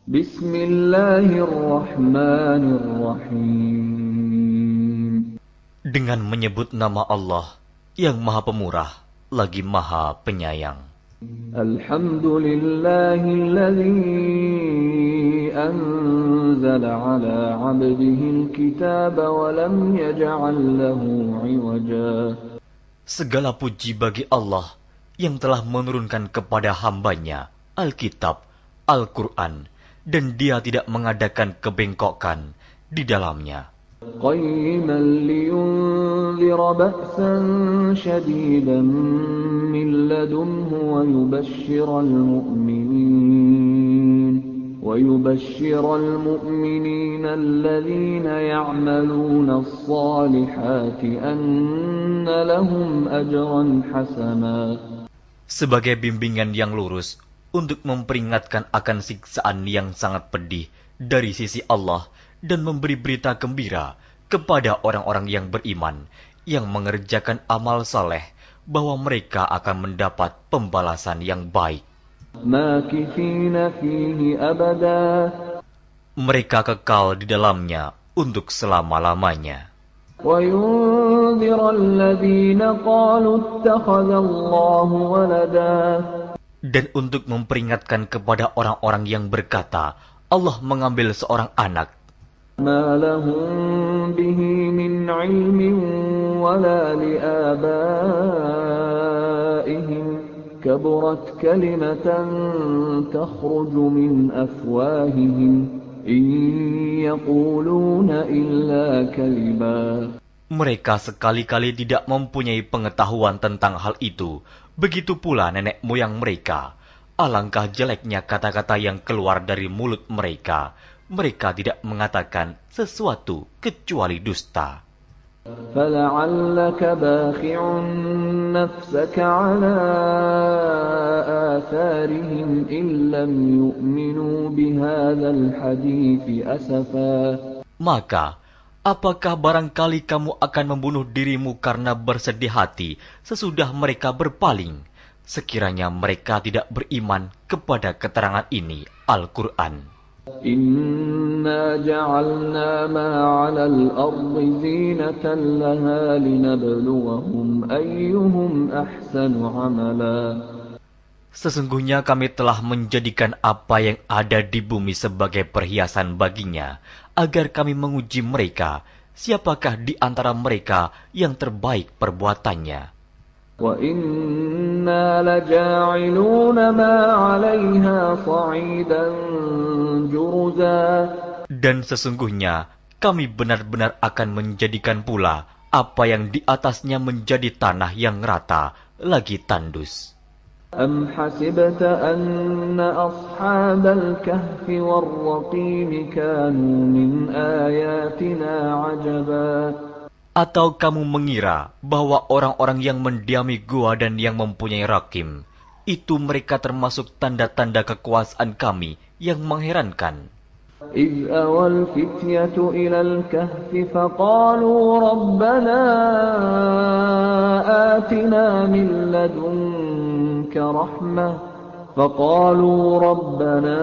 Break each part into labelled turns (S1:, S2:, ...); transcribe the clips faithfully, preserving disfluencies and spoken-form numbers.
S1: Bismillahirrahmanirrahim.
S2: Dengan menyebut nama Allah yang Maha Pemurah lagi Maha Penyayang.
S1: Alhamdulillahilladzi anzala ala 'abdihi al-kitaba wa lam yaj'al lahu 'iwaja.
S2: Segala puji bagi Allah yang telah menurunkan kepada hambanya Alkitab, Al-Quran, dan dia tidak mengadakan kebengkokan di dalamnya.
S1: Qayyiman liyunzira ba'san shadidan min ladunhu wa yubashshiral mu'minin wa yubashshiral mu'minina alladhina ya'maluna as-salihati anna lahum ajran hasana.
S2: Sebagai bimbingan yang lurus untuk memperingatkan akan siksaan yang sangat pedih dari sisi Allah dan memberi berita gembira kepada orang-orang yang beriman yang mengerjakan amal saleh bahwa mereka akan mendapat pembalasan yang baik.
S1: Makithina fihi abada.
S2: Mereka kekal di dalamnya untuk selama-lamanya.
S1: Wa yunzira alladhina qalu ittakhadha Allahu walada.
S2: Dan untuk memperingatkan kepada orang-orang yang berkata, Allah mengambil seorang anak.
S1: Ma lahum bihi min 'ilmin wala li'abaihim kaburat kalimatan takhruju min afwahihim in yaquluna illa kadhiba.
S2: Mereka sekali-kali tidak mempunyai pengetahuan tentang hal itu. Begitu pula nenek moyang mereka. Alangkah jeleknya kata-kata yang keluar dari mulut mereka. Mereka tidak mengatakan sesuatu kecuali dusta.
S1: فَلَعَلَّكَ بَاخِعٌ نَفْسَكَ عَلَىٰ آثَارِهِمْ إِن لَّمْ يُؤْمِنُوا بِهَٰذَا الْحَدِيثِ أَسَفًا.
S2: Maka, apakah barangkali kamu akan membunuh dirimu karena bersedih hati sesudah mereka berpaling, sekiranya mereka tidak beriman kepada keterangan ini, Al-Quran.
S1: Inna ja'alna ma 'alal ardi zinatan laha linabluwahum ayyuhum ahsanu 'amala.
S2: Sesungguhnya kami telah menjadikan apa yang ada di bumi sebagai perhiasan baginya, agar kami menguji mereka, siapakah di antara mereka yang terbaik perbuatannya.
S1: Wa inna laja'iluna ma 'alayha sa'idan juruza.
S2: Dan sesungguhnya kami benar-benar akan menjadikan pula apa yang di atasnya menjadi tanah yang rata lagi tandus.
S1: Am hasibta anna ashabal kahfi war-raqim kanu min ayatina 'ajaba.
S2: Atau kamu mengira bahwa orang-orang yang mendiami gua dan yang mempunyai rakim, itu mereka termasuk tanda-tanda kekuasaan kami yang mengherankan.
S1: إِذْ أَوَى الْفِتْيَةُ إِلَى الْكَهْفِ فَقَالُوا رَبَّنَا آتِنَا مِن لَّدُنكَ رَحْمَةً فَقَالُوا رَبَّنَا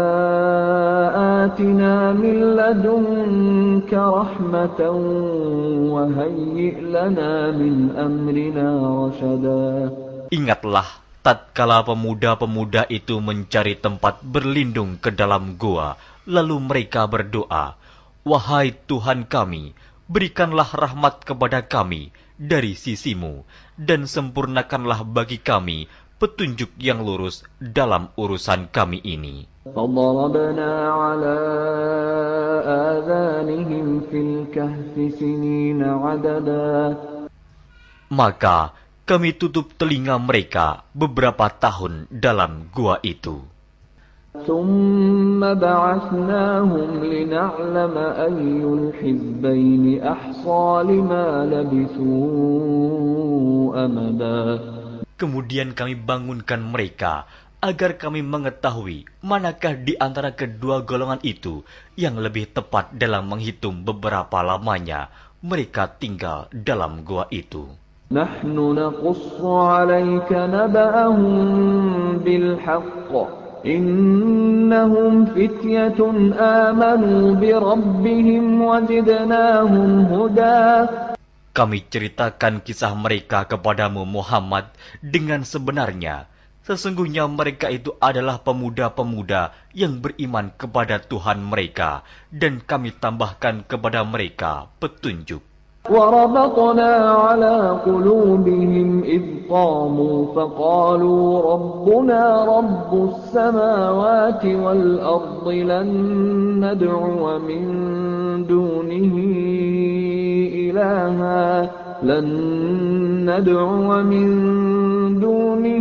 S1: آتِنَا مِن لَّدُنكَ رَحْمَةً وَهَيِّئْ لَنَا مِنْ أَمْرِنَا رَشَدًا.
S2: Ingatlah tatkala pemuda-pemuda itu mencari tempat berlindung ke dalam gua, lalu mereka berdoa, "Wahai Tuhan kami, berikanlah rahmat kepada kami dari sisimu, dan sempurnakanlah bagi kami petunjuk yang lurus dalam urusan kami ini."
S1: فَضَرَبْنَا عَلَىٰ آذَانِهِمْ فِي الْكَهْفِ سِنِينَ عَدَدًا.
S2: Maka kami tutup telinga mereka beberapa tahun dalam gua itu.
S1: ثُمَّ بَعَثْنَاهُمْ لِنَعْلَمَ أَيُّ الْحِزْبَيْنِ أَحْصَىٰ لِمَا لَبِثُوا أَمَدًا.
S2: Kemudian kami bangunkan mereka, agar kami mengetahui manakah di antara kedua golongan itu yang lebih tepat dalam menghitung beberapa lamanya mereka tinggal dalam gua itu.
S1: نحن نقص عليك نبأهم بالحق إنهم فتية آمنوا بربهم وزدناهم هدى.
S2: Kami ceritakan kisah mereka kepadamu Muhammad dengan sebenarnya. Sesungguhnya mereka itu adalah pemuda-pemuda yang beriman kepada Tuhan mereka, dan kami tambahkan kepada mereka petunjuk.
S1: وَرَبَطْنَا عَلَى قُلُوبِهِمْ إِذْ قَامُوا فَقَالُوا رَبُّنَا رَبُّ السَّمَاوَاتِ وَالْأَرْضِ لَن نَّدْعُوَ مِن دُونِهِ إِلَٰهًا لَّن نَّدْعُوَ مِن دُونِهِ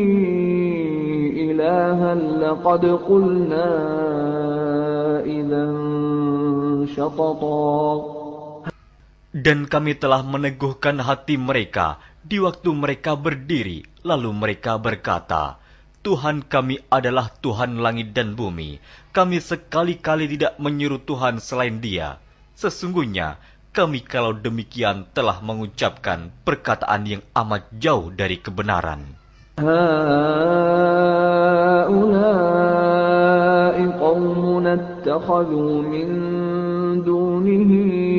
S1: إِلَٰهًا لَّقَدْ قُلْنَا إِذًا شَطَطًا.
S2: Dan kami telah meneguhkan hati mereka di waktu mereka berdiri, lalu mereka berkata, Tuhan kami adalah Tuhan langit dan bumi. Kami sekali-kali tidak menyeru Tuhan selain Dia. Sesungguhnya kami kalau demikian telah mengucapkan perkataan yang amat jauh dari kebenaran.
S1: هَٰؤُلَاءِ قَوْمُنَا اتَّخَذُوا مِن دُونِهِ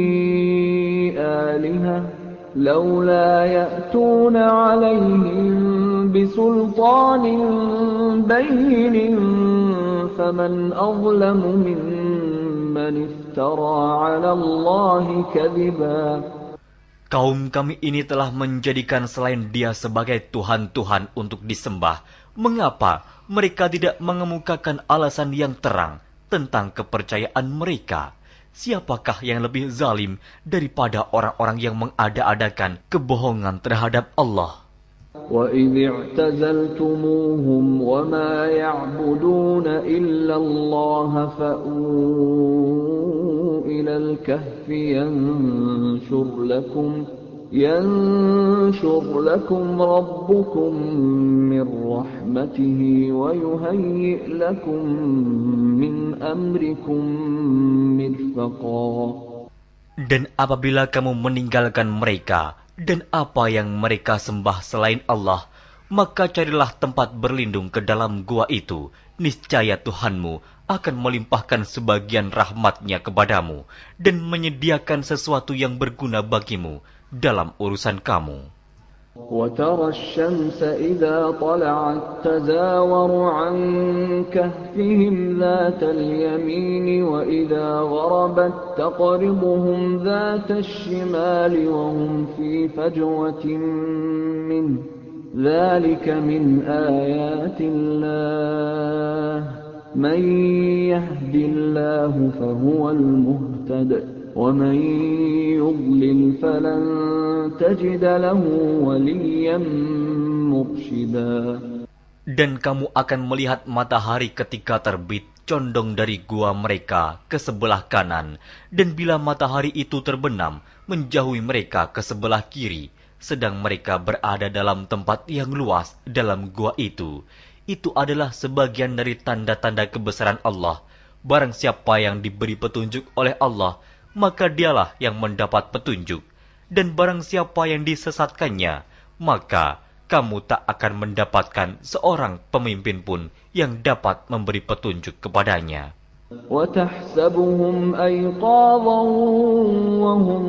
S1: آلِهَةً لَّوْلَا يَأْتُونَ عَلَيْهِم بِسُلْطَانٍ بَيِّنٍ فَمَنْ أَظْلَمُ مِمَّنِ افْتَرَىٰ عَلَى اللَّهِ كَذِبًا.
S2: Kaum kami ini telah menjadikan selain Dia sebagai Tuhan-Tuhan untuk disembah. Mengapa mereka tidak mengemukakan alasan yang terang tentang kepercayaan mereka? Siapakah yang lebih zalim daripada orang-orang yang mengada-adakan kebohongan terhadap Allah?
S1: وَإِذِ اعْتَزَلْتُمُوهُمْ وَمَا يَعْبُدُونَ إِلَّا اللَّهَ فَأْوُوا إِلَى الْكَهْفِ يَنشُرْ لَكُمْ يَنشُرْ لَكُمْ رَبُّكُمْ مِنْ رَحْمَتِهِ وَيُهَيِّئْ لَكُمْ مِنْ أَمْرِكُمْ مِرْفَقًا.
S2: Dan apabila kamu meninggalkan mereka dan apa yang mereka sembah selain Allah, maka carilah tempat berlindung ke dalam gua itu. Niscaya Tuhanmu akan melimpahkan sebagian rahmatnya kepadamu dan menyediakan sesuatu yang berguna bagimu dalam urusan kamu.
S1: وَتَرَى الشَّمْسَ إِذَا طَلَعَت تَّزَاوَرُ عَن كَهْفِهِمْ ذَاتَ الْيَمِينِ وَإِذَا غَرَبَت تَّقْرِضُهُمْ ذَاتَ الشِّمَالِ وَهُمْ فِي فَجْوَةٍ مِّنْهُ ذَلِكَ مِنْ آيَاتِ اللَّهِ مَن يَهْدِ اللَّهُ فَهُوَ الْمُهْتَدِ وَمَن يُضْلِلْ فَلَن تَجِدَ لَهُ وَلِيًّا مُرْشِدًا.
S2: Dan kamu akan melihat matahari ketika terbit condong dari gua mereka ke sebelah kanan, dan bila matahari itu terbenam menjauhi mereka ke sebelah kiri, sedang mereka berada dalam tempat yang luas dalam gua itu. Itu adalah sebagian dari tanda-tanda kebesaran Allah. Barang siapa yang diberi petunjuk oleh Allah, maka dialah yang mendapat petunjuk. Dan barang siapa yang disesatkannya, maka kamu tak akan mendapatkan seorang pemimpin pun yang dapat memberi petunjuk kepadanya.
S1: وَتَحْسَبُهُمْ أَيْقَاظًا وَهُمْ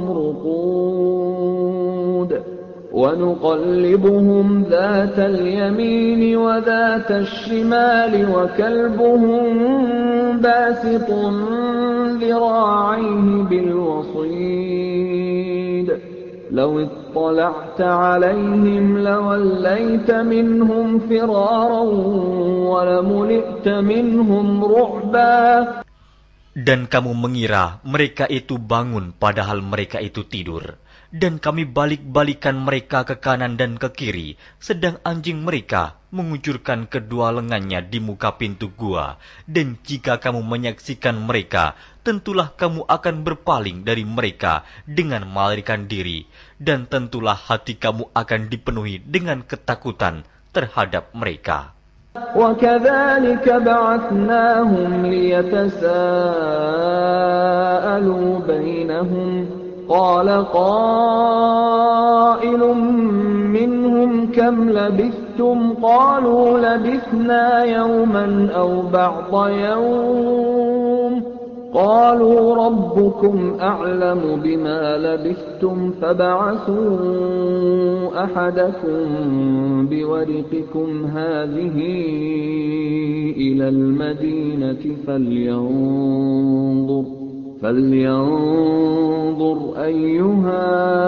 S1: رُقُودٌ وَنُقَلِّبُهُمْ ذَاتَ الْيَمِينِ وَذَاتَ الشِّمَالِ وَكَلْبُهُمْ بَاسِطٌ ذِرَاعَيْهِ بِالْوَصِيدِ لَوِ اطَّلَعْتَ عَلَيْهِمْ لَوَلَّيْتَ مِنْهُمْ فِرَارًا وَلَمُلِئْتَ مِنْهُمْ رُعْبًا.
S2: Dan kamu mengira mereka itu bangun padahal mereka itu tidur. Dan kami balik-balikan mereka ke kanan dan ke kiri, sedang anjing mereka mengucurkan kedua lengannya di muka pintu gua. Dan jika kamu menyaksikan mereka, tentulah kamu akan berpaling dari mereka dengan melarikan diri. Dan tentulah hati kamu akan dipenuhi dengan ketakutan terhadap mereka.
S1: وَكَذَلِكَ بَعَثْنَاهُمْ لِيَتَسَاءَلُوا بَيْنَهُمْ قَالَ قَائِلٌ مِّنْهُمْ كَمْ لَبِثْتُمْ لبثتم قالوا لبثنا يوما أو بعض يوم قالوا ربكم أعلم بما لبثتم فابعثوا أحدكم بورقكم هذه إلى المدينة فلينظر فلينظر أيها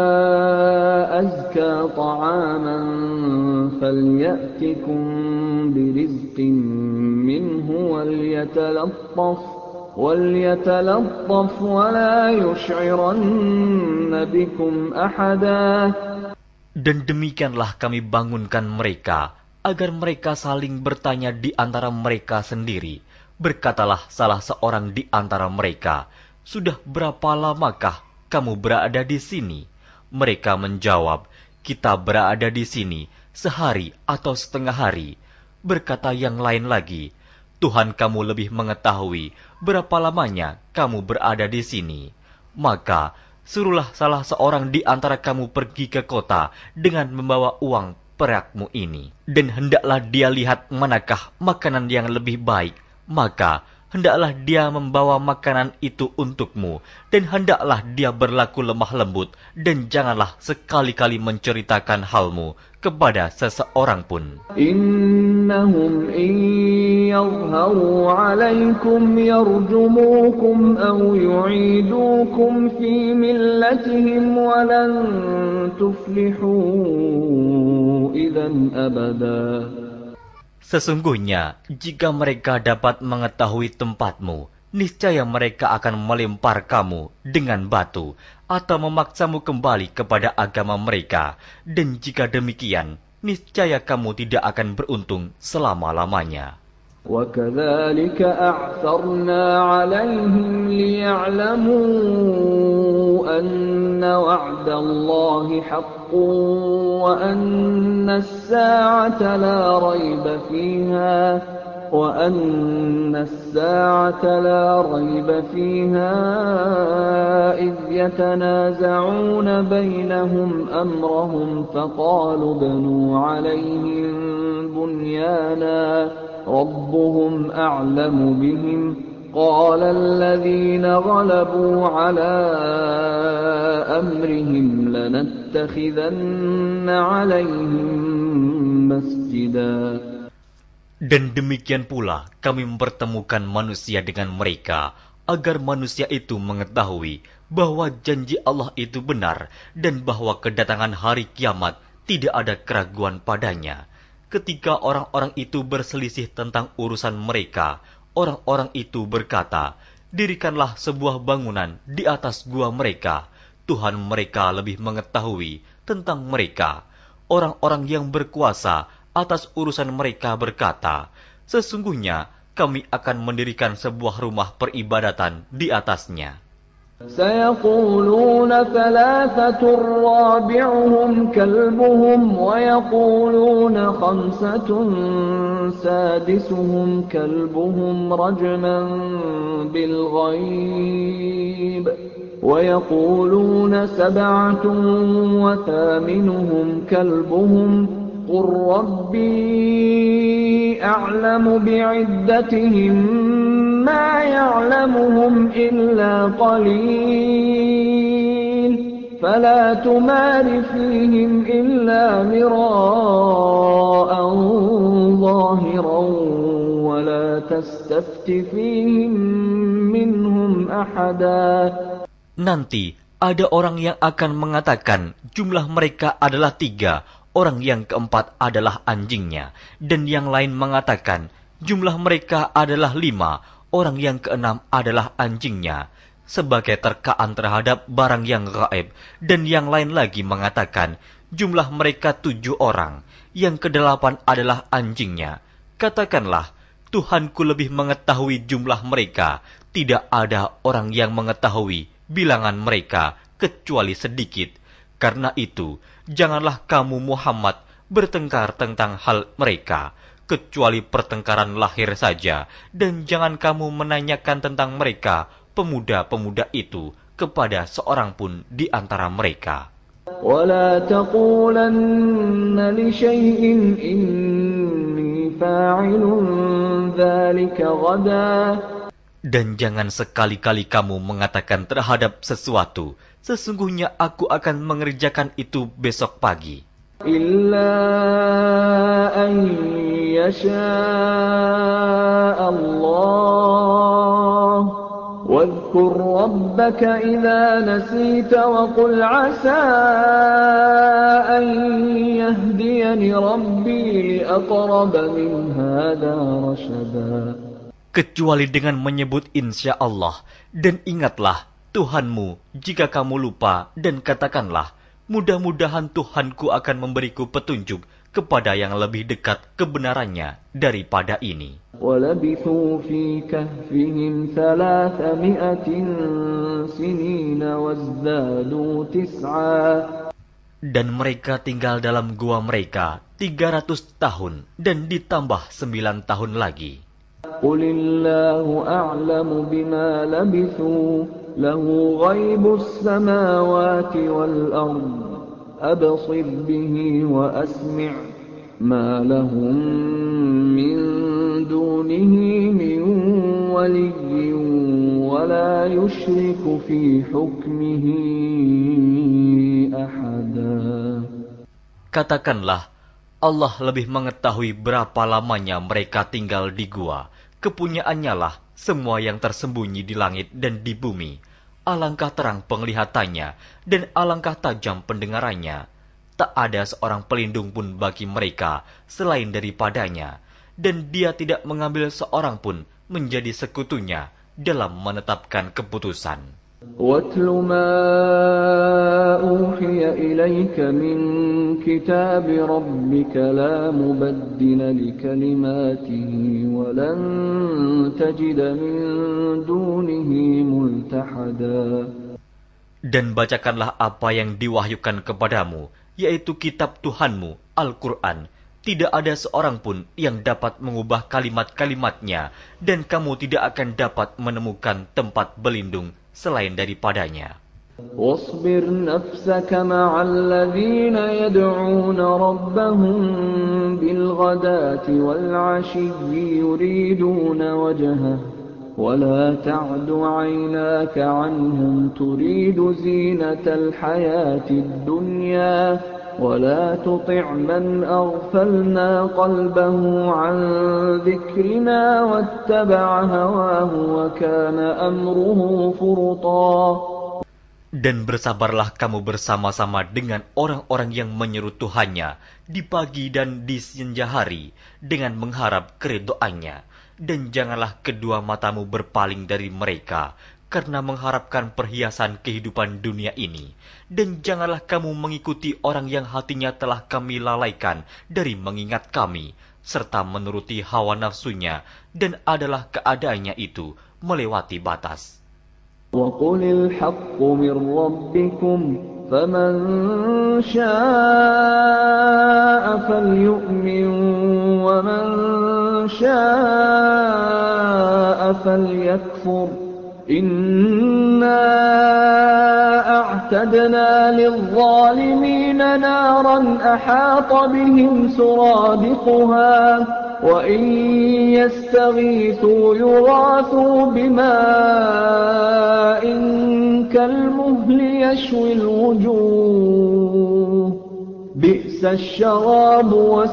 S1: أزكى طعاما فليأتكم برزق منه وليتلطف وليتلطف ولا يشعرن بكم أحدا.
S2: Dan demikianlah kami bangunkan mereka, agar mereka saling bertanya di antara mereka sendiri. Berkatalah salah seorang di antara mereka, "Sudah berapa lamakah kamu berada di sini?" Mereka menjawab, "Kita berada di sini sehari atau setengah hari." Berkata yang lain lagi, "Tuhan kamu lebih mengetahui berapa lamanya kamu berada di sini. Maka suruhlah salah seorang di antara kamu pergi ke kota dengan membawa uang perakmu ini. Dan hendaklah dia lihat manakah makanan yang lebih baik. Maka hendaklah dia membawa makanan itu untukmu. Dan hendaklah dia berlaku lemah lembut. Dan janganlah sekali-kali menceritakan halmu kepada seseorang pun.
S1: Innahum in yadhharu alaykum yarjumukum aw yu'idukum fi millatihim wa lan tuflihu idzan abada.
S2: Sesungguhnya, jika mereka dapat mengetahui tempatmu, niscaya mereka akan melempar kamu dengan batu atau memaksamu kembali kepada agama mereka. Dan jika demikian, niscaya kamu tidak akan beruntung selama-lamanya.
S1: وَكَذَلِكَ أَعْثَرْنَا عَلَيْهِمْ لِيَعْلَمُوا أَنَّ وَعْدَ اللَّهِ حَقٌّ وَأَنَّ السَّاعَةَ لَا رَيْبَ فِيهَا وَأَنَّ السَّاعَةَ لَا رَيْبَ فِيهَا إِذْ يَتَنَازَعُونَ بَيْنَهُمْ أَمْرَهُمْ فَقَالُوا ابْنُوا عَلَيْهِمْ بُنْيَانًا رَبُّهُمْ أَعْلَمُ بِهِمْ قَالَ الَّذِينَ غَلَبُوا عَلَى أَمْرِهِمْ لَنَتَّخِذَنَّ عَلَيْهِمْ مَسْجِدًا.
S2: Dan demikian pula kami mempertemukan manusia dengan mereka, agar manusia itu mengetahui bahwa janji Allah itu benar, dan bahwa kedatangan hari kiamat tidak ada keraguan padanya. Ketika orang-orang itu berselisih tentang urusan mereka, orang-orang itu berkata, "Dirikanlah sebuah bangunan di atas gua mereka. Tuhan mereka lebih mengetahui tentang mereka." Orang-orang yang berkuasa atas urusan mereka berkata, "Sesungguhnya kami akan mendirikan sebuah rumah peribadatan di atasnya."
S1: سيقولون ثلاثة رابعهم كلبهم ويقولون خمسة سادسهم كلبهم رجما بالغيب ويقولون سبعة وثامنهم كلبهم قل ربي أعلم بعدتهم ما يعلمهم إلا قليل فلا تمار فيهم إلا مراء ظاهرا ولا تستفت فيهم منهم أحدا.
S2: Nanti ada orang yang akan mengatakan jumlah mereka adalah tiga, orang yang keempat adalah anjingnya, dan yang lain mengatakan jumlah mereka adalah lima, orang yang keenam adalah anjingnya, sebagai terkaan terhadap barang yang gaib. Dan yang lain lagi mengatakan jumlah mereka tujuh orang, yang kedelapan adalah anjingnya. Katakanlah, Tuhanku lebih mengetahui jumlah mereka, tidak ada orang yang mengetahui bilangan mereka kecuali sedikit. Karena itu, janganlah kamu Muhammad bertengkar tentang hal mereka, kecuali pertengkaran lahir saja, dan jangan kamu menanyakan tentang mereka, pemuda-pemuda itu, kepada seorang pun di antara mereka.
S1: ولا تقولن لشيء إني فاعل ذلك غدا.
S2: Dan jangan sekali-kali kamu mengatakan terhadap sesuatu, sesungguhnya aku akan mengerjakan itu besok pagi.
S1: إلا أن يشاء الله واذكر ربك إذا نسيت وقل عسى أن يهديني ربي لأقرب من هذا رشدا.
S2: Kecuali dengan menyebut insya Allah, dan ingatlah Tuhanmu jika kamu lupa, dan katakanlah, mudah-mudahan Tuhanku akan memberiku petunjuk kepada yang lebih dekat kebenarannya daripada ini.
S1: وَلَبِثُوا فِي كَهْفِهِمْ ثَلَاثَمِائَةٍ سِنِينَ وَازْدَادُوا تِسْعًا.
S2: Dan mereka tinggal dalam gua mereka tiga ratus tahun, dan ditambah sembilan tahun lagi.
S1: قُلِ اللَّهُ أَعْلَمُ بِمَا لَبِثُوا لَهُ غَيْبُ السَّمَاوَاتِ وَالْأَرْضِ أَبْصِرْ بِهِ وَأَسْمِعْ مَا لَهُم مِّن دُونِهِ مِن وَلِيٍّ وَلَا يُشْرِكُ فِي حُكْمِهِ أَحَدًا.
S2: Katakanlah, Allah lebih mengetahui berapa lamanya mereka tinggal di gua. Kepunyaannya lah semua yang tersembunyi di langit dan di bumi. Alangkah terang penglihatannya dan alangkah tajam pendengarannya. Tak ada seorang pelindung pun bagi mereka selain daripadanya. Dan dia tidak mengambil seorang pun menjadi sekutunya dalam menetapkan keputusan.
S1: وَاتْلُ مَا أُوحِيَ إِلَيْكَ مِنْ كِتَابِ رَبِّكَ لَا مُبَدِّلَ لِكَلِمَاتِهِ وَلَنْ تَجِدَ مِنْ دُونِهِ مُلْتَحَدًا.
S2: Dan bacakanlah apa yang diwahyukan kepadamu, yaitu kitab Tuhanmu, Al-Quran. Tidak ada seorang pun yang dapat mengubah kalimat-kalimatnya, dan kamu tidak akan dapat menemukan tempat berlindung selain daripadanya.
S1: واصبر نفسك مع الذين يدعون ربهم بالغداة والعشي يريدون وجهه ولا تعد عيناك عنهم تريد زينة الحياة الدنيا ولا تطع من أغفلنا قلبه عن ذكرنا واتبع هواه وكان أمره فرطا.
S2: Dan bersabarlah kamu bersama-sama dengan orang-orang yang menyeru Tuhannya di pagi dan di senja hari dengan mengharap keridhaannya. Dan janganlah kedua matamu berpaling dari mereka karena mengharapkan perhiasan kehidupan dunia ini. Dan janganlah kamu mengikuti orang yang hatinya telah kami lalaikan dari mengingat kami, serta menuruti hawa nafsunya, dan adalah keadaannya itu melewati batas.
S1: وَقُلِ الْحَقُّ مِنْ رَبِّكُمْ فَمَنْ شَاءَ فَلْيُؤْمِنْ وَمَنْ شَاءَ فَلْيَكْفُرْ إِنَّا أَعْتَدْنَا لِلظَّالِمِينَ نَارًا أَحَاطَ بِهِمْ سُرَادِقُهَا وَإِنْ يَسْتَغِيثُوا يُغَاثُوا بِمَاءٍ كَالْمُهْلِ يَشْوِي الْوُجُوهَ بِئْسَ الشَّرَابُ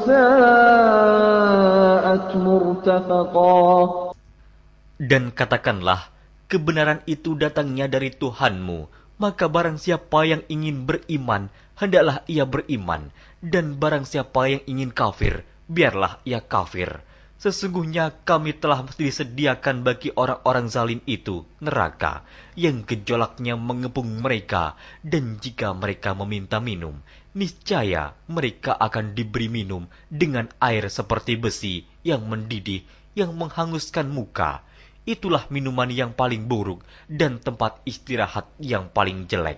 S1: وَسَاءَتْ مُرْتَفَقًا.
S2: Dan katakanlah, kebenaran itu datangnya dari Tuhanmu, maka barang siapa yang ingin beriman, hendaklah ia beriman, dan barang siapa yang ingin kafir, biarlah ia kafir. Sesungguhnya kami telah disediakan bagi orang-orang zalim itu neraka, yang gejolaknya mengepung mereka, dan jika mereka meminta minum, niscaya mereka akan diberi minum dengan air seperti besi yang mendidih, yang menghanguskan muka. Itulah minuman yang paling buruk dan tempat istirahat yang paling jelek.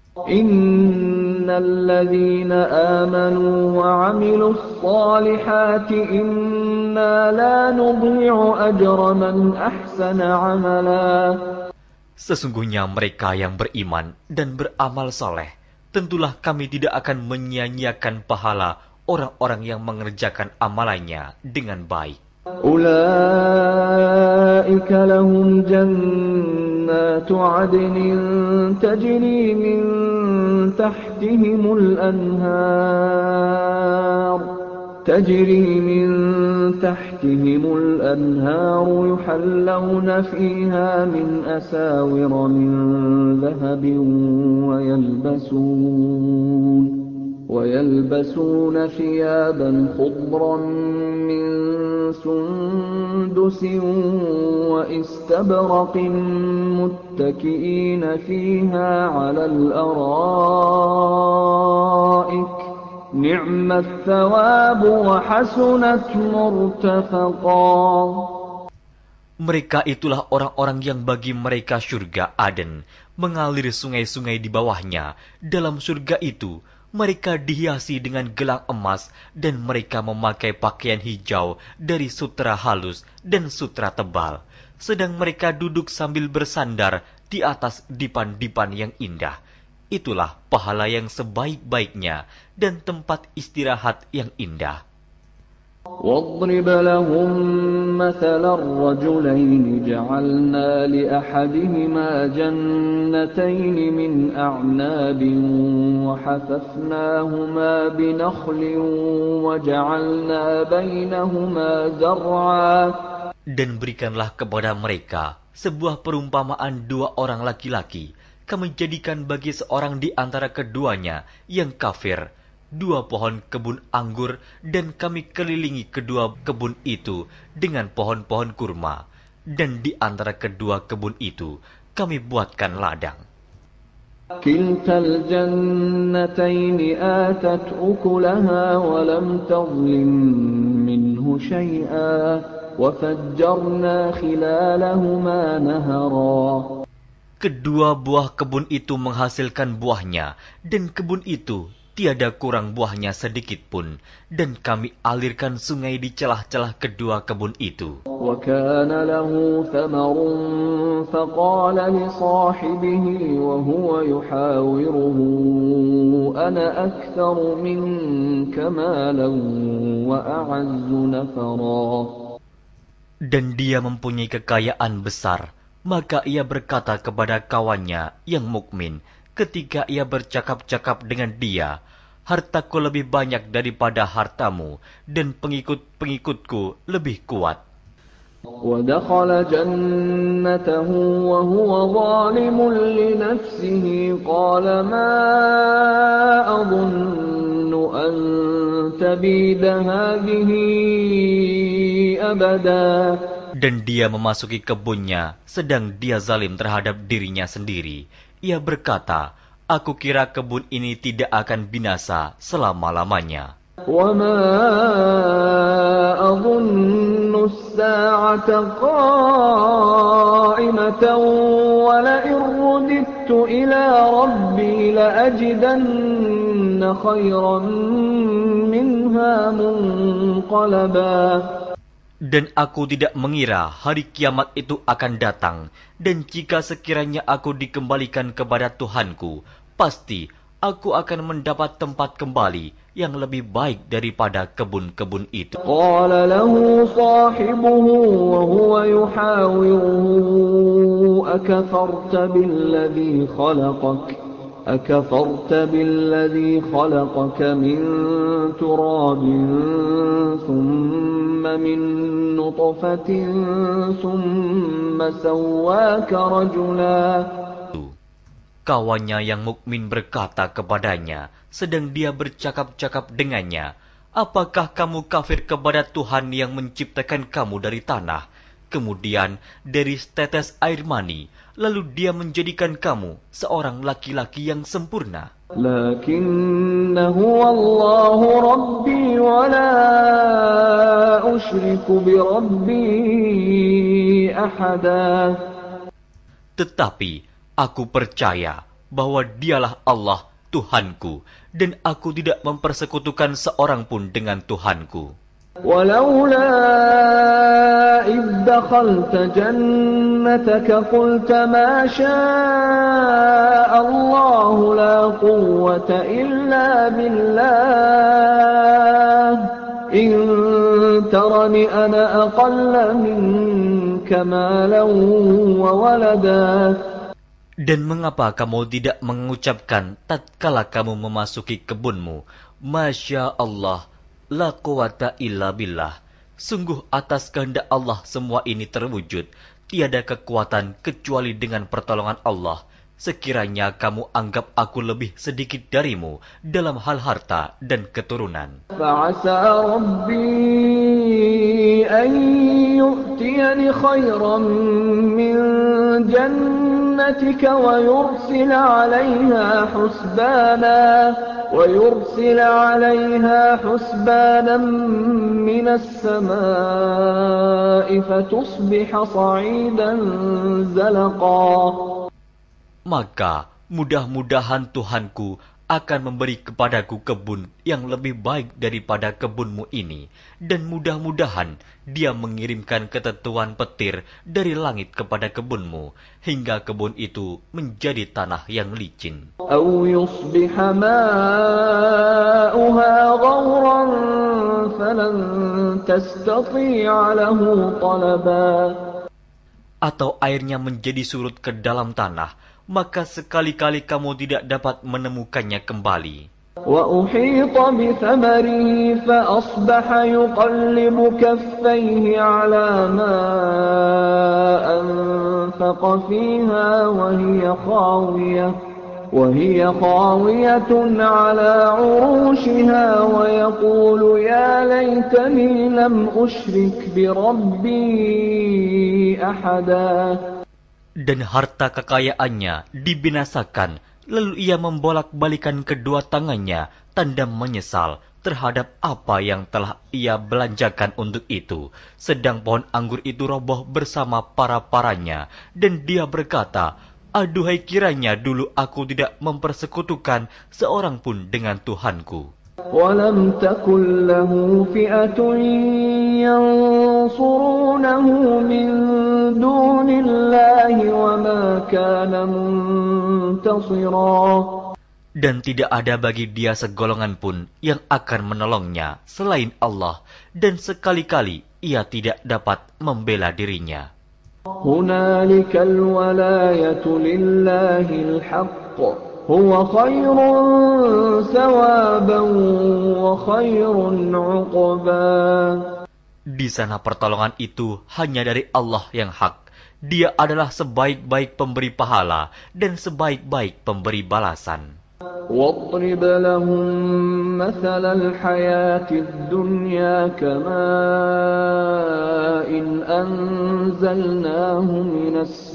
S1: Innal ladzina amanu wa 'amilus shalihati inna la nudhi'u ajra man ahsana 'amala.
S2: Sesungguhnya mereka yang beriman dan beramal saleh, tentulah kami tidak akan menyia-nyiakan pahala orang-orang yang mengerjakan amalannya dengan baik.
S1: أولئك لهم جنات عدن تجري من تحتهم الأنهار تجري من تحتهم الأنهار يحلون فيها من أساور من ذهب ويلبسون ويلبسون ثيابا خضرا من سندس واستبرق متكئين فيها على الأرائك نعم الثواب وحسنت مرتفقا.
S2: Mereka itulah orang-orang yang bagi mereka surga Aden, mengalir sungai-sungai di bawahnya. Dalam surga itu, mereka dihiasi dengan gelang emas dan mereka memakai pakaian hijau dari sutra halus dan sutra tebal. Sedang mereka duduk sambil bersandar di atas dipan-dipan yang indah. Itulah pahala yang sebaik-baiknya dan tempat istirahat yang indah.
S1: واضرب لهم مثل الرجلين جعلنا لأحدهما جنتين من أعناب وحففناهما بنخل وجعلنا بينهما زرعا.
S2: Dan berikanlah kepada mereka sebuah perumpamaan dua orang laki-laki. Kami jadikan bagi seorang di antara keduanya yang kafir dua pohon kebun anggur, dan kami kelilingi kedua kebun itu dengan pohon-pohon kurma, dan di antara kedua kebun itu kami buatkan ladang.
S1: Kiltal jannataini atat ukulaha wa lam tadhlim minhu shay'a wa fajjarna khilalahuma nahara.
S2: Kedua buah kebun itu menghasilkan buahnya, dan kebun itu tiada kurang buahnya sedikit pun, dan kami alirkan sungai di celah-celah kedua kebun itu.
S1: وَكَانَ لَهُ ثَمَرٌ فَقَالَ لِصَاحِبِهِ وَهُوَ يُحَاوِرُهُ أَنَا أَكْثَرُ مِنكَ مَالًا وَأَعَزُّ نَفَرًا.
S2: Dan dia mempunyai kekayaan besar, maka ia berkata kepada kawannya yang mukmin ketika ia bercakap-cakap dengan dia, hartaku lebih banyak daripada hartamu, dan pengikut-pengikutku lebih kuat.
S1: وَدَخَلَ جَنَّتَهُ وَهُوَ ظَالِمٌ لِنَفْسِهِ قَالَ مَا أَظُنُّ أَن تَبِيدَ هَٰذِهِ أَبَدًا.
S2: Dan dia memasuki kebunnya, sedang dia zalim terhadap dirinya sendiri. Ia berkata, aku kira kebun ini tidak akan binasa selama-lamanya.
S1: وَمَا أَظُنُّ السَّاعَةَ قَائِمَةً وَلَئِن رُّدِدتُّ إِلَىٰ رَبِّي لَأَجِدَنَّ خَيْرًا مِّنْهَا مُنقَلَبًا.
S2: Dan aku tidak mengira hari kiamat itu akan datang, dan jika sekiranya aku dikembalikan kepada Tuhanku, pasti aku akan mendapat tempat kembali yang lebih baik daripada kebun-kebun itu.
S1: Qala lahu sahibuhu wa huwa yuhawiruhu akafarta billadhi khalaqak akafarta billadhi khalaqaka min turabin thumma min nutfatin thumma sawwaka rajula.
S2: Kawannya yang mukmin berkata kepadanya, sedang dia bercakap-cakap dengannya, apakah kamu kafir kepada Tuhan yang menciptakan kamu dari tanah, kemudian dari setetes air mani, lalu dia menjadikan kamu seorang laki-laki yang sempurna?
S1: Lakinnahu Allahu Rabbi wa la usyriku bi Rabbi ahada.
S2: Tetapi aku percaya bahwa dialah Allah Tuhanku, dan aku tidak mempersekutukan seorang pun dengan Tuhanku.
S1: Walaula idh dakhalta jannah جنتك قلت ما شاء الله لا قوة إلا بالله إن ترني أنا أقل منك مالا وولدا.
S2: Dan mengapa kamu tidak mengucapkan tatkala kamu memasuki kebunmu, Masya Allah, la quwata illa billah. Sungguh atas kehendak Allah semua ini terwujud. Tiada kekuatan kecuali dengan pertolongan Allah. Sekiranya kamu anggap aku lebih sedikit darimu dalam hal harta dan keturunan.
S1: فعسى ربي أن يؤتيني خيرا من جنتك ويرسل عليها حسبانا ويرسل عليها حسبانا من السماء فتصبح صعيدا زلقا.
S2: Maka mudah-mudahan Tuhanku akan memberi kepadaku kebun yang lebih baik daripada kebunmu ini, dan mudah-mudahan Dia mengirimkan ketentuan petir dari langit kepada kebunmu, hingga kebun itu menjadi tanah yang licin.
S1: أو يصبح ماؤها غورا فلن تستطيع له طلبا.
S2: Atau airnya menjadi surut ke dalam tanah, maka sekali-kali kamu tidak dapat menemukannya kembali.
S1: وأحيط بثمره فأصبح يقلب كفيه على ما أنفق فيها وهي خاوية وهي خاوية على عروشها ويقول يا ليتني لم أشرك بربي أحدا.
S2: Dan harta kekayaannya dibinasakan, lalu ia membolak-balikan kedua tangannya, tanda menyesal terhadap apa yang telah ia belanjakan untuk itu. Sedang pohon anggur itu roboh bersama para-paranya, dan dia berkata, aduhai kiranya dulu aku tidak mempersekutukan seorang pun dengan Tuhanku.
S1: وَلَمْ تَكُنْ لَهُ فِئَةٌ يَنْصُرُونَهُ مِنْ دُونِ اللَّهِ وَمَا كَانَ مُنْتَصِرًا.
S2: Dan tidak ada bagi dia segolongan pun yang akan menolongnya selain Allah, dan sekali-kali ia tidak dapat membela dirinya.
S1: هُنَالِكَ الْوَلَايَةُ لِلَّهِ الْحَقِّ هُوَ خَيْرٌ ثَوَابًا وَخَيْرٌ عُقْبًا.
S2: Di sana pertolongan itu hanya dari Allah yang hak. Dia adalah sebaik-baik pemberi pahala dan sebaik-baik pemberi balasan.
S1: وَاضْرِبْ لَهُم مَّثَلَ الْحَيَاةِ الدُّنْيَا كَمَاءٍ أَنزَلْنَاهُ مِنَ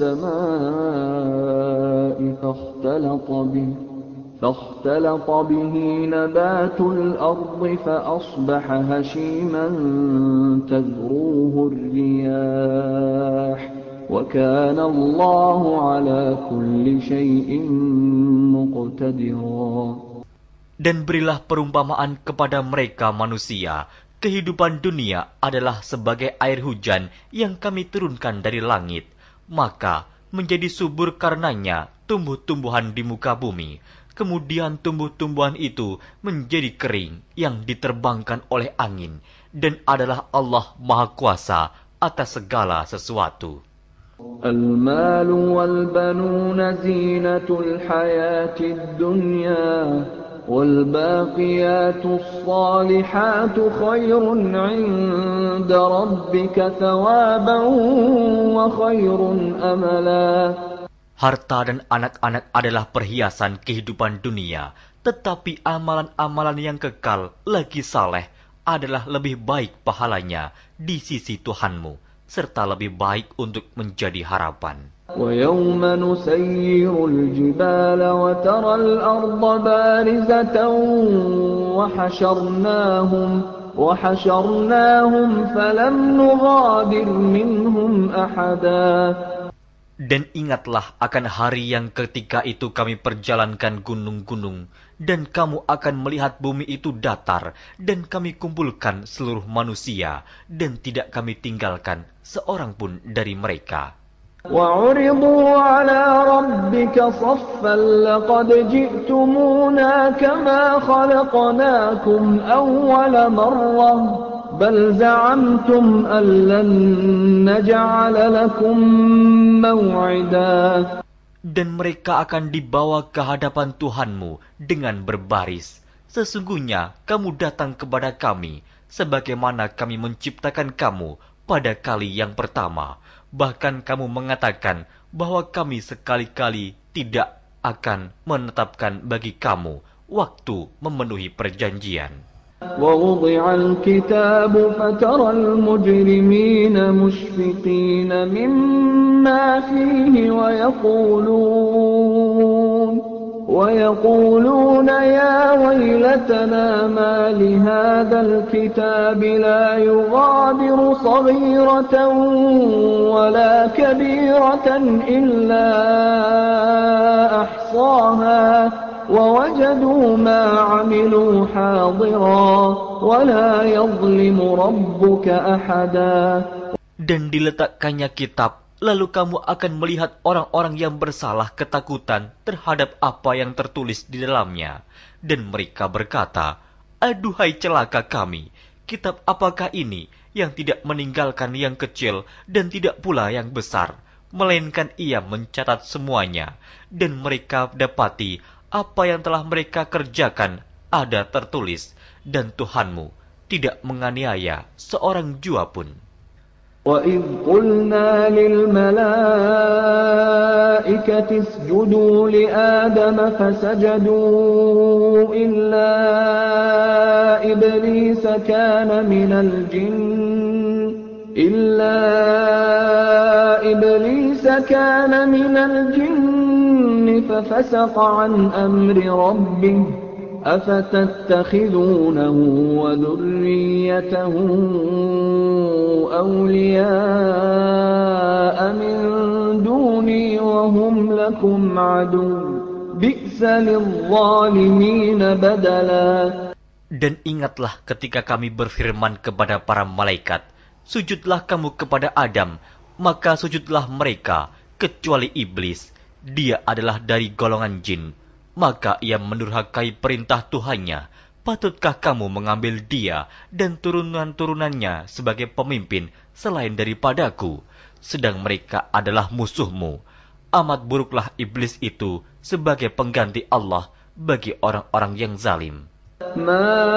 S1: السَّمَاءِ فاختلط به فاختلط به نبات الأرض فأصبح هشيما تذروه الرياح وكان الله على كل شيء مقتدرا.
S2: Dan berilah perumpamaan kepada mereka manusia. Kehidupan dunia adalah sebagai air hujan yang kami turunkan dari langit. Maka menjadi subur karenanya tumbuh-tumbuhan di muka bumi. Kemudian tumbuh-tumbuhan itu menjadi kering yang diterbangkan oleh angin. Dan adalah Allah Maha Kuasa atas segala sesuatu.
S1: المال والبنون زينة الحياة الدنيا والباقيات الصالحات خير عند ربك ثوابا وخير أملا.
S2: Harta dan anak-anak adalah perhiasan kehidupan dunia, tetapi amalan-amalan yang kekal lagi saleh adalah lebih baik pahalanya di sisi Tuhanmu, serta lebih baik untuk menjadi harapan.
S1: وَيَوْمَ نُسَيِّرُ الْجِبَالَ وَتَرَى الْأَرْضَ بَارِزَةً وَحَشَرْنَاهُمْ وَحَشَرْنَاهُمْ فَلَمْ نُغَادِرْ مِنْهُمْ أَحَدًا.
S2: Dan ingatlah akan hari yang ketika itu kami perjalankan gunung-gunung, dan kamu akan melihat bumi itu datar, dan kami kumpulkan seluruh manusia, dan tidak kami tinggalkan seorang pun dari mereka.
S1: وعرضوا على ربك صفا لقد جئتمونا كما خلقناكم أول مرة بل زعمتم أن لن نجعل لكم موعدا.
S2: Dan mereka akan dibawa ke hadapan Tuhanmu dengan berbaris. Sesungguhnya kamu datang kepada kami, sebagaimana kami menciptakan kamu pada kali yang pertama. Bahkan kamu mengatakan bahwa kami sekali-kali tidak akan menetapkan bagi kamu waktu memenuhi perjanjian.
S1: ووضع الكتاب فترى المجرمين مشفقين مما فيه ويقولون ويقولون يا ويلتنا ما لهذا الكتاب لا يغادر صغيرة ولا كبيرة إلا أحصاها ووجدوا ما عملوا حاضرا ولا يظلم ربك أحدا.
S2: Dan diletakkannya kitab, lalu kamu akan melihat orang-orang yang bersalah ketakutan terhadap apa yang tertulis di dalamnya. Dan mereka berkata, aduhai celaka kami, kitab apakah ini yang tidak meninggalkan yang kecil dan tidak pula yang besar, melainkan ia mencatat semuanya. Dan mereka dapati apa yang telah mereka kerjakan ada tertulis, dan Tuhanmu tidak menganiaya seorang jua pun.
S1: وَإِذْ قُلْنَا لِلْمَلَائِكَةِ اسْجُدُوا لِآدَمَ فَسَجَدُوا إِلَّا إِبْلِيسَ كَانَ مِنَ الْجِنِّ إِلَّا إِبْلِيسَ كَانَ مِنَ الْجِنِّ فَفَسَقَ عَنْ أَمْرِ رَبِّهِ أَفَتَتَّخِذُونَهُ وَذُرِّيَّتَهُ أَوْلِيَاءَ مِن دُونِي وَهُمْ لَكُمْ عَدُوٌّ بِئْسَ لِلظَّالِمِينَ بَدَلًا.
S2: Dan ingatlah ketika kami berfirman kepada para malaikat, sujudlah kamu kepada Adam, maka sujudlah mereka, kecuali iblis. Dia adalah dari golongan jin. Maka ia mendurhakai perintah Tuhannya. Patutkah kamu mengambil dia dan turunan-turunannya sebagai pemimpin selain daripadaku? Sedang mereka adalah musuhmu. Amat buruklah iblis itu sebagai pengganti Allah bagi orang-orang yang zalim.
S1: ما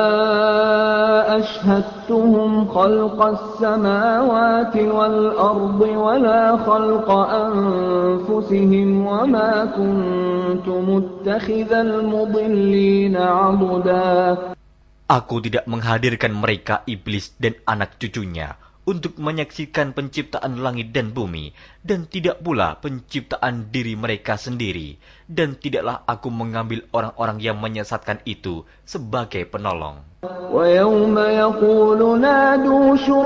S1: أشهدتهم خلق السماوات والأرض ولا خلق أنفسهم وما كنت متخذ المضلين عضدا.
S2: Aku tidak menghadirkan mereka iblis dan anak cucunya untuk menyaksikan penciptaan langit dan bumi, dan tidak pula penciptaan diri mereka sendiri, dan tidaklah aku mengambil orang-orang yang menyesatkan itu sebagai penolong.
S1: وَيَوْمَ يَقُولُ نَادُوا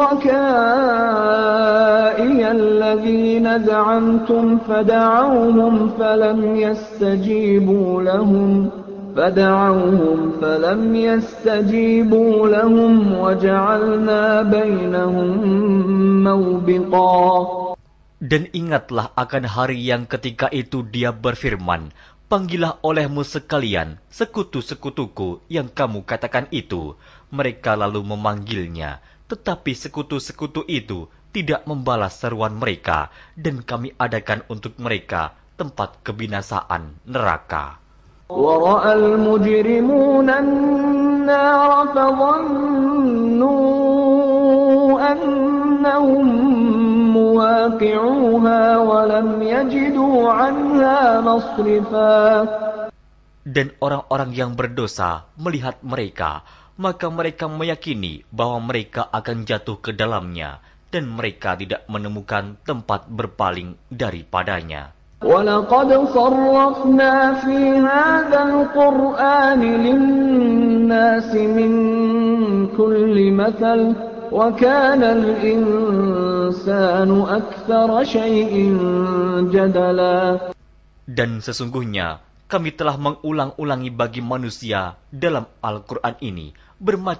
S1: شُرَكَائِيَ الَّذِينَ زَعَمْتُمْ فَدَعَوْهُمْ فَلَمْ يَسْتَجِيبُوا لَهُمْ فدعوهم فلم يستجيبوا لهم وجعلنا بينهم موبقا.
S2: Dan ingatlah akan hari yang ketika itu dia berfirman, panggillah olehmu sekalian sekutu-sekutuku yang kamu katakan itu. Mereka lalu memanggilnya, tetapi sekutu-sekutu itu tidak membalas seruan mereka, dan kami adakan untuk mereka tempat kebinasaan neraka.
S1: وَرَأَى الْمُجْرِمُونَ النَّارَ فَظَنُّوا أَنَّهُمْ مُوَاقِعُوهَا وَلَمْ يَجِدُوا عَنْهَا مَصْرِفًا.
S2: Dan orang-orang yang berdosa melihat mereka, maka mereka meyakini bahwa mereka akan jatuh ke dalamnya, dan mereka tidak menemukan tempat berpaling daripadanya.
S1: وَلَقَدْ صَرَّفْنَا فِي هَذَا الْقُرْآنِ لِلنَّاسِ مِنْ كُلِّ مَثَلٍ وَكَانَ الْإِنسَانُ أَكْثَرَ شَيْءٍ جَدَلًا.
S2: Dan sesungguhnya kami telah mengulang-ulangi bagi manusia dalam Al-Quran ini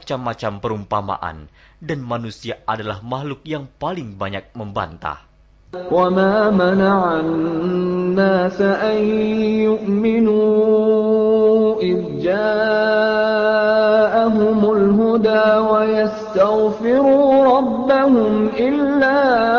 S2: bermacam-macam perumpamaan, dan manusia adalah makhluk yang paling banyak membantah.
S1: وَمَا مَنَعَ النَّاسَ أَن يُؤْمِنُوا إِذْ جَاءَهُمُ الْهُدَى وَيَسْتَغْفِرُوا رَبَّهُمْ إِلَّا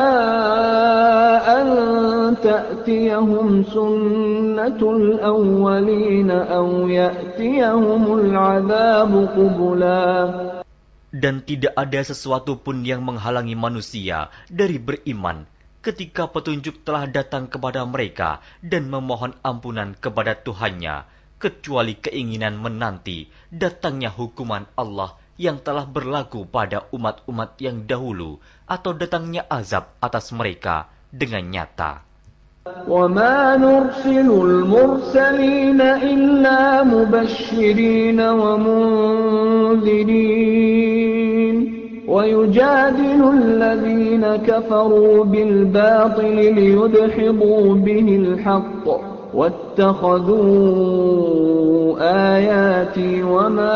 S1: أَن تَأْتِيَهُمْ سُنَّةُ الْأَوَّلِينَ أَوْ يَأْتِيَهُمُ الْعَذَابُ قُبُلًا.
S2: Dan tidak ada sesuatu pun yang menghalangi manusia dari beriman ketika petunjuk telah datang kepada mereka dan memohon ampunan kepada Tuhannya, kecuali keinginan menanti datangnya hukuman Allah yang telah berlaku pada umat-umat yang dahulu, atau datangnya azab atas mereka dengan nyata.
S1: وَمَا نُرْسِلُ الْمُرْسَلِينَ إِلَّا مُبَشِّرِينَ وَمُنذِرِينَ وَيُجَادِلُ الَّذِينَ كَفَرُوا بِالْبَاطِلِ لِيُدْحِضُوا بِهِ الْحَقَّ وَاتَّخَذُوا آيَاتِي وَمَا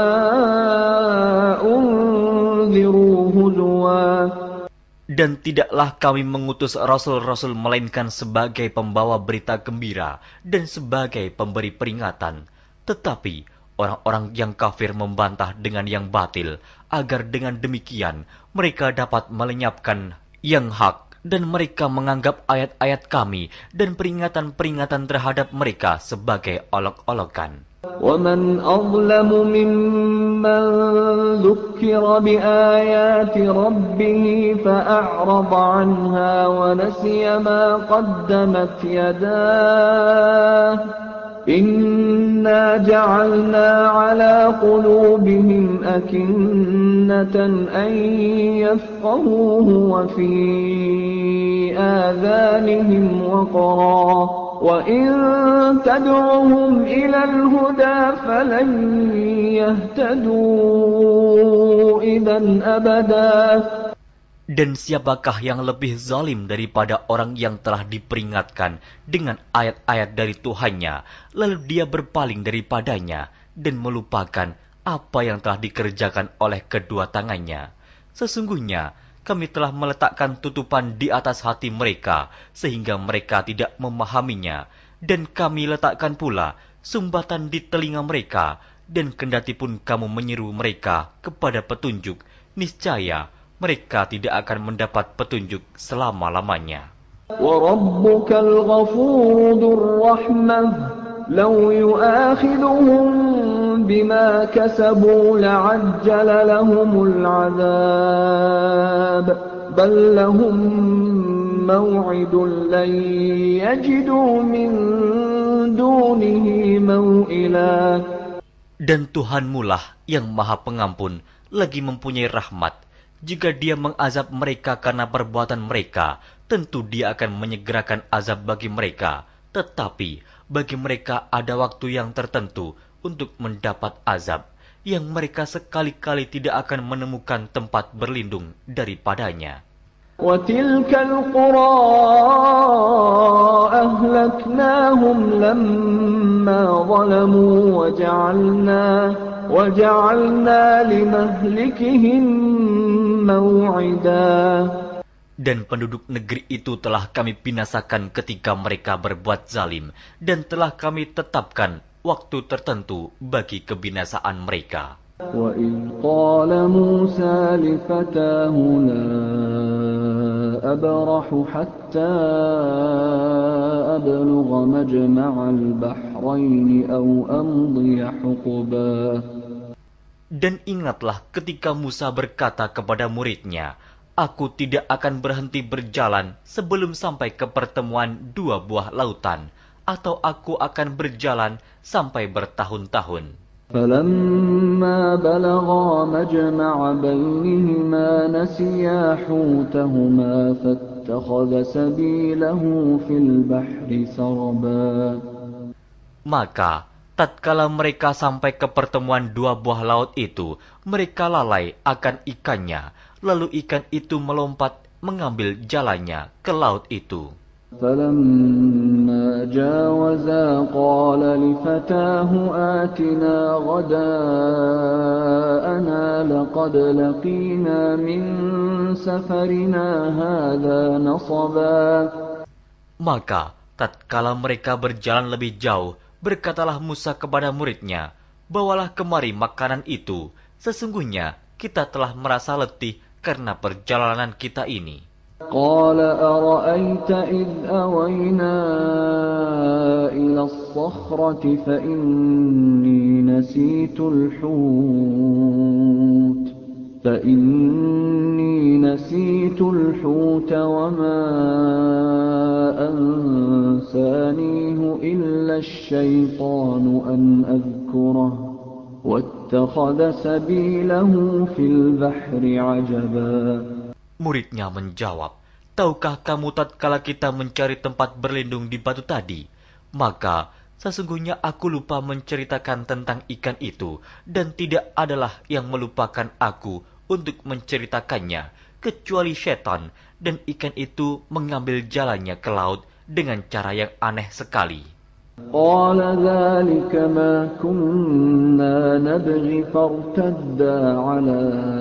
S1: أُنذِرُوا هُزُوًا.
S2: Dan tidaklah kami mengutus rasul-rasul melainkan sebagai pembawa berita gembira dan sebagai pemberi peringatan. Tetapi orang-orang yang kafir membantah dengan yang batil, agar dengan demikian mereka dapat melenyapkan yang hak, dan mereka menganggap ayat-ayat kami dan peringatan-peringatan terhadap mereka sebagai olok-olokan.
S1: وَمَنْ أَظْلَمُ مِمَّنْ ذُكِّرَ بِآيَاتِ رَبِّهِ فَأَعْرَضَ عَنْهَا وَنَسِيَ مَا قَدَّمَتْ يَدَاهُ إِنَّا جَعَلْنَا عَلَى قُلُوبِهِمْ أَكِنَّةً أَنْ يَفْقَهُوهُ وَفِي آذَانِهِمْ وَقْرًا وَإِن تَدْعُهُمْ إِلَى الْهُدَى فَلَنْ يَهْتَدُوا إِذًا أَبَدًا.
S2: Dan siapakah yang lebih zalim daripada orang yang telah diperingatkan dengan ayat-ayat dari Tuhannya, lalu dia berpaling daripadanya dan melupakan apa yang telah dikerjakan oleh kedua tangannya. Sesungguhnya kami telah meletakkan tutupan di atas hati mereka, sehingga mereka tidak memahaminya. Dan kami letakkan pula sumbatan di telinga mereka, dan kendatipun kamu menyeru mereka kepada petunjuk, niscaya mereka tidak akan mendapat petunjuk selama-lamanya.
S1: وَرَبُّكَ الْغَفُورُ ذُو الرَّحْمَةِ لَوْ يُؤَاخِذُهُم بِمَا كَسَبُوا لَعَجَّلَ لَهُمُ الْعَذَابَ بَل لَّهُم مَّوْعِدٌ لَّن يَجِدُوا مِن دُونِهِ مَوْئِلًا.
S2: Dan Tuhanmulah yang Maha Pengampun, lagi mempunyai rahmat. Jika Dia mengazab mereka karena perbuatan mereka, tentu Dia akan menyegerakan azab bagi mereka. Tetapi bagi mereka ada waktu yang tertentu untuk mendapat azab, yang mereka sekali-kali tidak akan menemukan tempat berlindung daripadanya.
S1: وَتِلْكَ الْقُرَىٰ أَهْلَكْنَاهُمْ لَمَّا ظَلَمُوا وَجَعَلْنَا وَجَعَلْنَا لِمَهْلِكِهِم مَّوْعِدًا.
S2: Dan penduduk negeri itu telah kami binasakan ketika mereka berbuat zalim, dan telah kami tetapkan waktu tertentu bagi kebinasaan mereka.
S1: وَإِذْ قَالَ مُوسَى لِفَتَاهُ لَا أَبْرَحُ حَتَّى أَبْلُغَ مَجْمَعَ الْبَحْرَيْنِ أَوْ أَمْضِيَ حُقُبًا.
S2: Dan ingatlah ketika Musa berkata kepada muridnya, Aku tidak akan berhenti berjalan sebelum sampai ke pertemuan dua buah lautan, atau aku akan berjalan sampai bertahun-tahun.
S1: فَلَمَّا بَلَغَا مَجْمَعَ بَيْنِهِمَا نَسِيَا حُوتَهُمَا فَاتَّخَذَ سَبِيلَهُ فِي الْبَحْرِ سَرَبًا.
S2: Maka tatkala mereka sampai ke pertemuan dua buah laut itu, mereka lalai akan ikannya, lalu ikan itu melompat mengambil jalannya ke laut itu.
S1: فَلَمَّا جَاوَزَا قَالَ لِفَتَاهُ آتِنَا غَدَاءَنَا لَقَدْ لَقِينَا مِنْ سَفَرِنَا هَذَا نَصَبًا.
S2: Maka tatkala mereka berjalan lebih jauh, berkatalah Musa kepada muridnya, "Bawalah kemari makanan itu. Sesungguhnya kita telah merasa letih karena perjalanan kita ini."
S1: قال أرأيت إذ أوينا إلى الصخرة فإني نسيت الحوت فإني نسيت الحوت وما أنسانيه إلا الشيطان أن أذكره واتخذ سبيله في البحر عجبا.
S2: Muridnya menjawab, "Tahukah kamu tatkala kita mencari tempat berlindung di batu tadi? Maka sesungguhnya aku lupa menceritakan tentang ikan itu, dan tidak adalah yang melupakan aku untuk menceritakannya, kecuali setan, dan ikan itu mengambil jalannya ke laut dengan cara yang aneh sekali."
S1: قال ذلك ما كنا نبغي فارتدا على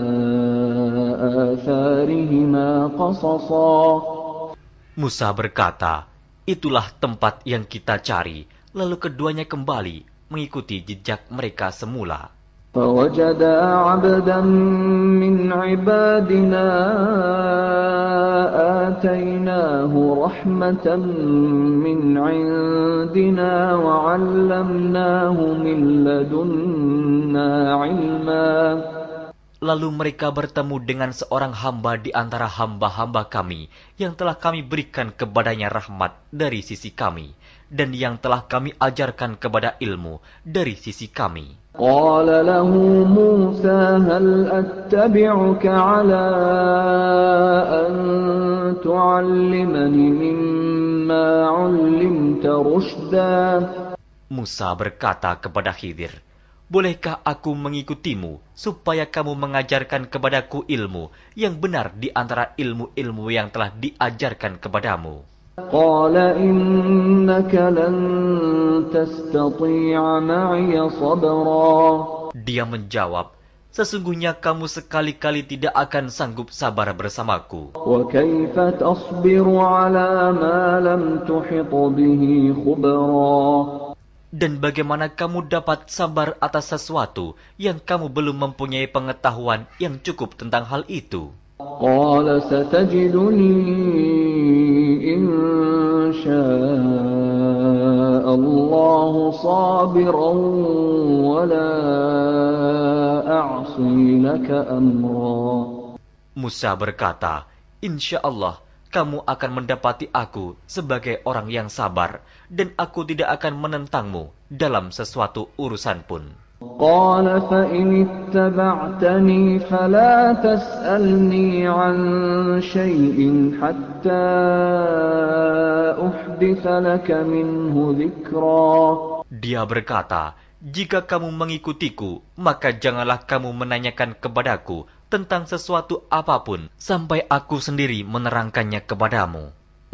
S1: آثارهما قصصا.
S2: Musa berkata, "Itulah tempat yang kita cari." Lalu keduanya kembali mengikuti jejak mereka semula.
S1: فوجدا عبدا من عبادنا آتيناه رحمة من عندنا وعلمناه من لدنا علما.
S2: Lalu mereka bertemu dengan seorang hamba di antara hamba-hamba kami yang telah kami berikan kepadanya rahmat dari sisi kami dan yang telah kami ajarkan kepada ilmu dari sisi kami.
S1: قال له موسى هل أتبعك على أن تعلمني مما علمت رشدا.
S2: Musa berkata kepada Khidir, "Bolehkah aku mengikutimu supaya kamu mengajarkan kepadaku ilmu yang benar di antara ilmu-ilmu yang telah diajarkan kepadamu?"
S1: قال إنك لن تستطيع معي صبرا.
S2: Dia menjawab, "Sesungguhnya kamu sekali-kali tidak akan sanggup sabar bersamaku.
S1: وكيف تصبر على ما لم تحط به خبرا.
S2: Dan bagaimana kamu dapat sabar atas sesuatu yang kamu belum mempunyai pengetahuan yang cukup tentang hal itu?"
S1: قال ستجدني إن شاء الله صابرا ولا أعصي لك أمرا.
S2: Musa berkata, "Insya Allah kamu akan mendapati aku sebagai orang yang sabar, dan aku tidak akan menentangmu dalam sesuatu urusan pun."
S1: قال فإن اتبعتني فلا تسألني عن شيء حتى أحدث لك منه ذكرا.
S2: Dia berkata, "Jika kamu mengikutiku, maka janganlah kamu menanyakan kepadaku tentang sesuatu apapun sampai aku sendiri menerangkannya kepadamu."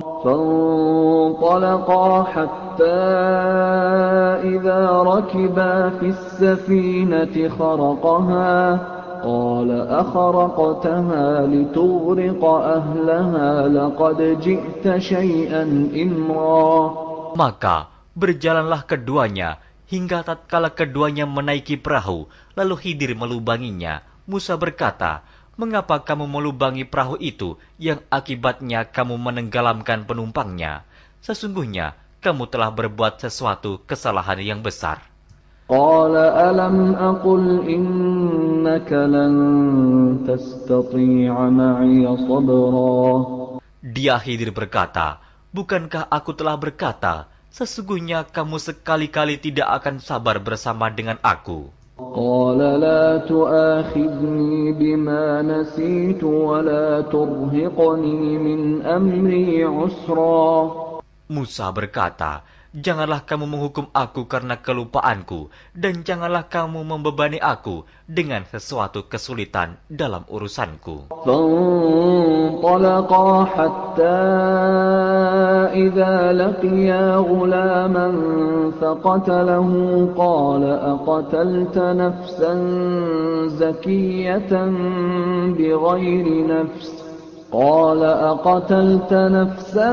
S1: فانطلقا حتى إذا ركبا في السفينة خرقها قال أخرقتها لتغرق أهلها لقد جئت شيئا إمرا.
S2: Maka berjalanlah keduanya hingga tatkala keduanya menaiki perahu, lalu Khidir melubanginya. Musa berkata, "Mengapa kamu melubangi perahu itu yang akibatnya kamu menenggelamkan penumpangnya? Sesungguhnya kamu telah berbuat sesuatu kesalahan yang besar."
S1: قال ألم أقل إنك لن تستطيع معي صبرا.
S2: Dia Khidir berkata, "Bukankah aku telah berkata, sesungguhnya kamu sekali-kali tidak akan sabar bersama dengan aku?"
S1: قال لا تؤاخذني بما نسيت ولا ترهقني من أمري عسرا.
S2: Musa berkata, "Janganlah kamu menghukum aku karena kelupaanku, dan janganlah kamu membebani aku dengan sesuatu kesulitan dalam urusanku."
S1: فانطلقا حتى إذا لقيا غلاما فقتله قال أقتلت نفسا زكية بغير نفس قال أقتلت نفسا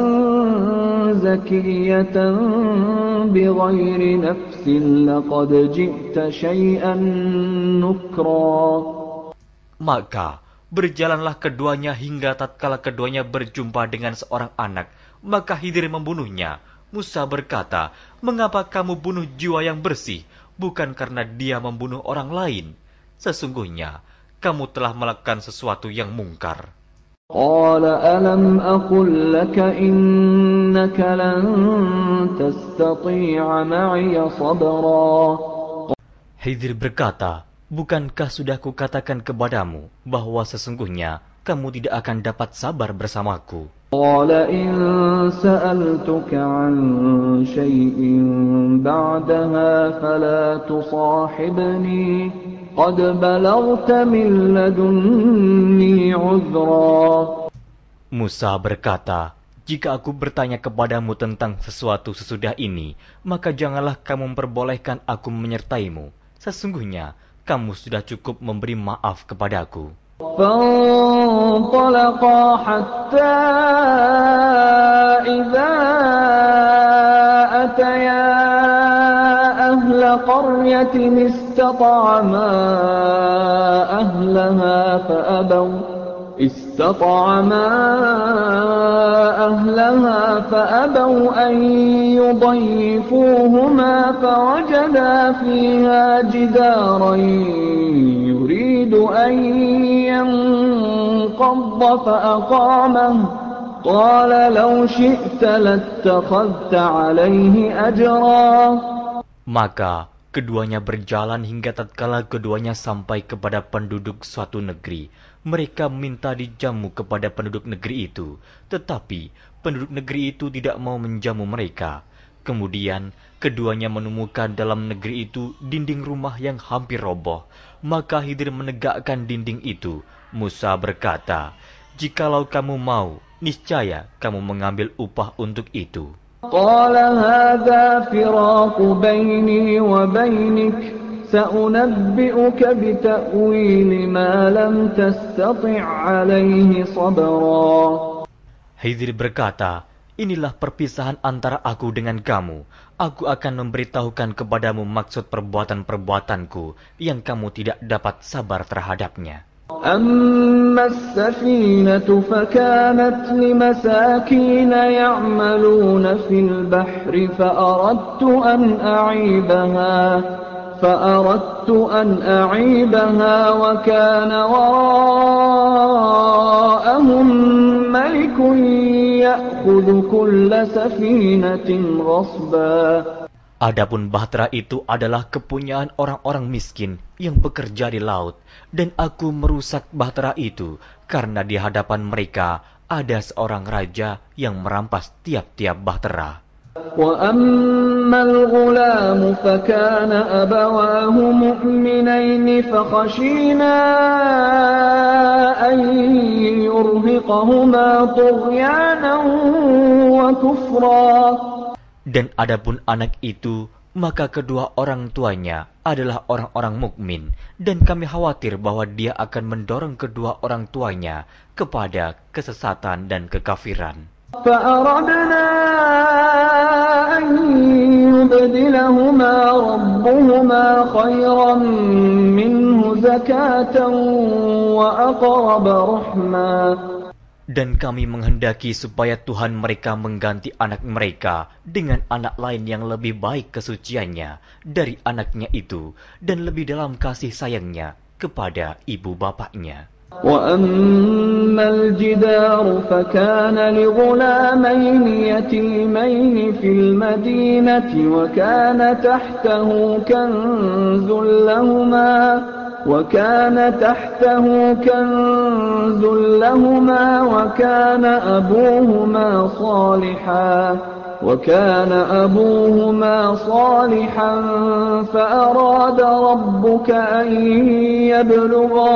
S1: زكية بغير نفس لقد جئت شيئا نكرا.
S2: Maka berjalanlah keduanya hingga tatkala keduanya berjumpa dengan seorang anak, maka Khidir membunuhnya. Musa berkata, "Mengapa kamu bunuh jiwa yang bersih, bukan karena dia membunuh orang lain? Sesungguhnya kamu telah melakukan sesuatu yang mungkar."
S1: قال ألم أقل لك إنك لن تستطيع معي صبرا.
S2: Khidir berkata, "Bukankah sudah kukatakan kepadamu bahwa sesungguhnya kamu tidak akan dapat sabar bersamaku?"
S1: قال إن سألتك عن شيء بعدها فلا تصاحبني قد بلغت من لدني عذرا.
S2: Musa berkata, "Jika aku bertanya kepadamu tentang sesuatu sesudah ini, maka janganlah kamu memperbolehkan aku menyertaimu. Sesungguhnya kamu sudah cukup memberi maaf kepadaku."
S1: فانطلقا حتى إذا أتيا أهل قرية استطعما أهلها فأبوا استطعما أهلها فأبوا أن يضيفوهما فوجدا فيها جدارا يريد أن ينقض فأقامه قال لو شئت لاتخذت عليه أجرا.
S2: Maka keduanya berjalan hingga tatkala keduanya sampai kepada penduduk suatu negeri. Mereka minta dijamu kepada penduduk negeri itu, tetapi penduduk negeri itu tidak mau menjamu mereka. Kemudian keduanya menemukan dalam negeri itu dinding rumah yang hampir roboh. Maka Khidir menegakkan dinding itu. Musa berkata, "Jikalau kamu mau, niscaya kamu mengambil upah untuk itu."
S1: قال هذا فراق بيني وبينك سأنبئك بتأويل ما لم تستطع عليه صبرا.
S2: Khidir berkata, "Inilah perpisahan antara aku dengan kamu. Aku akan memberitahukan kepadamu maksud perbuatan-perbuatanku yang kamu tidak dapat sabar terhadapnya."
S1: أما السفينة فكانت لمساكين يعملون في البحر فأردت أن أعيبها فأردت أن أعيبها وكان وراءهم ملك يأخذ كل سفينة غصبا.
S2: Adapun bahtera itu adalah kepunyaan orang-orang miskin yang bekerja di laut, dan aku merusak bahtera itu karena di hadapan mereka ada seorang raja yang merampas tiap-tiap bahtera.
S1: وَأَمَّا الْغُلَامُ فَكَانَ أَبَوَاهُ مُؤْمِنَيْنِ فَخَشِينَا أَن يُرْهِقَهُمَا طُغْيَانًا وَكُفْرًا. Dan
S2: adapun anak itu, maka kedua orang tuanya adalah orang-orang mukmin, dan kami khawatir bahwa dia akan mendorong kedua orang tuanya kepada kesesatan dan kekafiran.
S1: فَأَرَدْنَا أَن يُبْدِلَهُمَا رَبُّهُمَا خَيْرًا مِّنْهُ زَكَاةً وَأَقْرَبَ رَحْمًا.
S2: Dan kami menghendaki supaya Tuhan mereka mengganti anak mereka dengan anak lain yang lebih baik kesuciannya dari anaknya itu, dan lebih dalam kasih sayangnya kepada ibu bapaknya.
S1: وَأَمَّا الْجِدَارُ فَكَانَ لِغُلَامَيْنِ يَتِيمَيْنِ فِي الْمَدِينَةِ وَكَانَ تَحْتَهُ كَنْزٌ لَهُمَا وَكَانَ تَحْتَهُ كَنْزٌ لَهُمَا وَكَانَ أَبُوهُمَا صَالِحًا وَكَانَ أَبُوهُمَا صَالِحًا فَأَرَادَ رَبُّكَ أَن يَبْلُغَا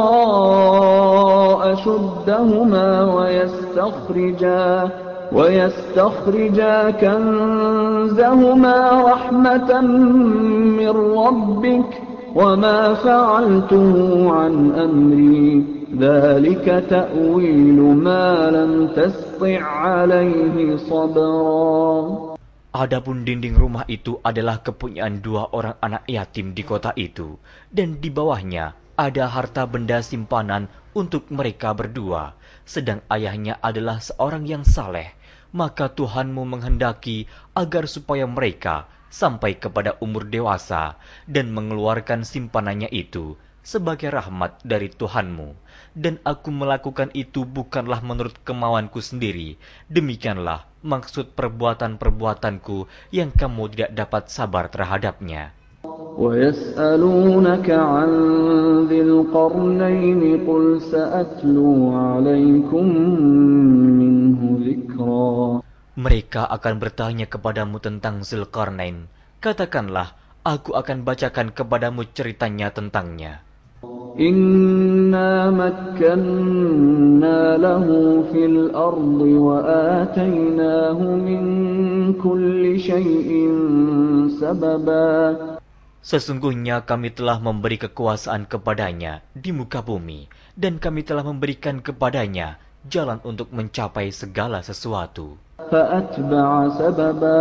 S1: أَشُدَّهُمَا وَيَسْتَخْرِجَا وَيَسْتَخْرِجَا كَنْزَهُمَا رَحْمَةً مِّن رَّبِّكَ وَمَا فَعَلْتُهُ عَنْ أَمْرِي ذَلِكَ تَأْوِيلُ مَا لَمْ تَسْطِعْ عَلَيْهِ صَبْرًا.
S2: Adapun dinding rumah itu adalah kepunyaan dua orang anak yatim di kota itu, dan di bawahnya ada harta benda simpanan untuk mereka berdua, sedang ayahnya adalah seorang yang saleh. Maka Tuhanmu menghendaki agar supaya mereka sampai kepada umur dewasa dan mengeluarkan simpanannya itu sebagai rahmat dari Tuhanmu. Dan aku melakukan itu bukanlah menurut kemauanku sendiri. Demikianlah maksud perbuatan-perbuatanku yang kamu tidak dapat sabar terhadapnya.
S1: وَيَسْأَلُونَكَ عَنْ ذِي الْقَرْنَيْنِ قُلْ سَأَتْلُو عَلَيْكُمْ مِنْهُ ذِكْرًا.
S2: Mereka akan bertanya kepadamu tentang Zulkarnain. Katakanlah, aku akan bacakan kepadamu ceritanya tentangnya.
S1: Inna makkanna lahu fil ardi wa atainahu min kulli syai'in sababa.
S2: Sesungguhnya kami telah memberi kekuasaan kepadanya di muka bumi, dan kami telah memberikan kepadanya jalan untuk mencapai segala sesuatu.
S1: Fa'atba'a sababa.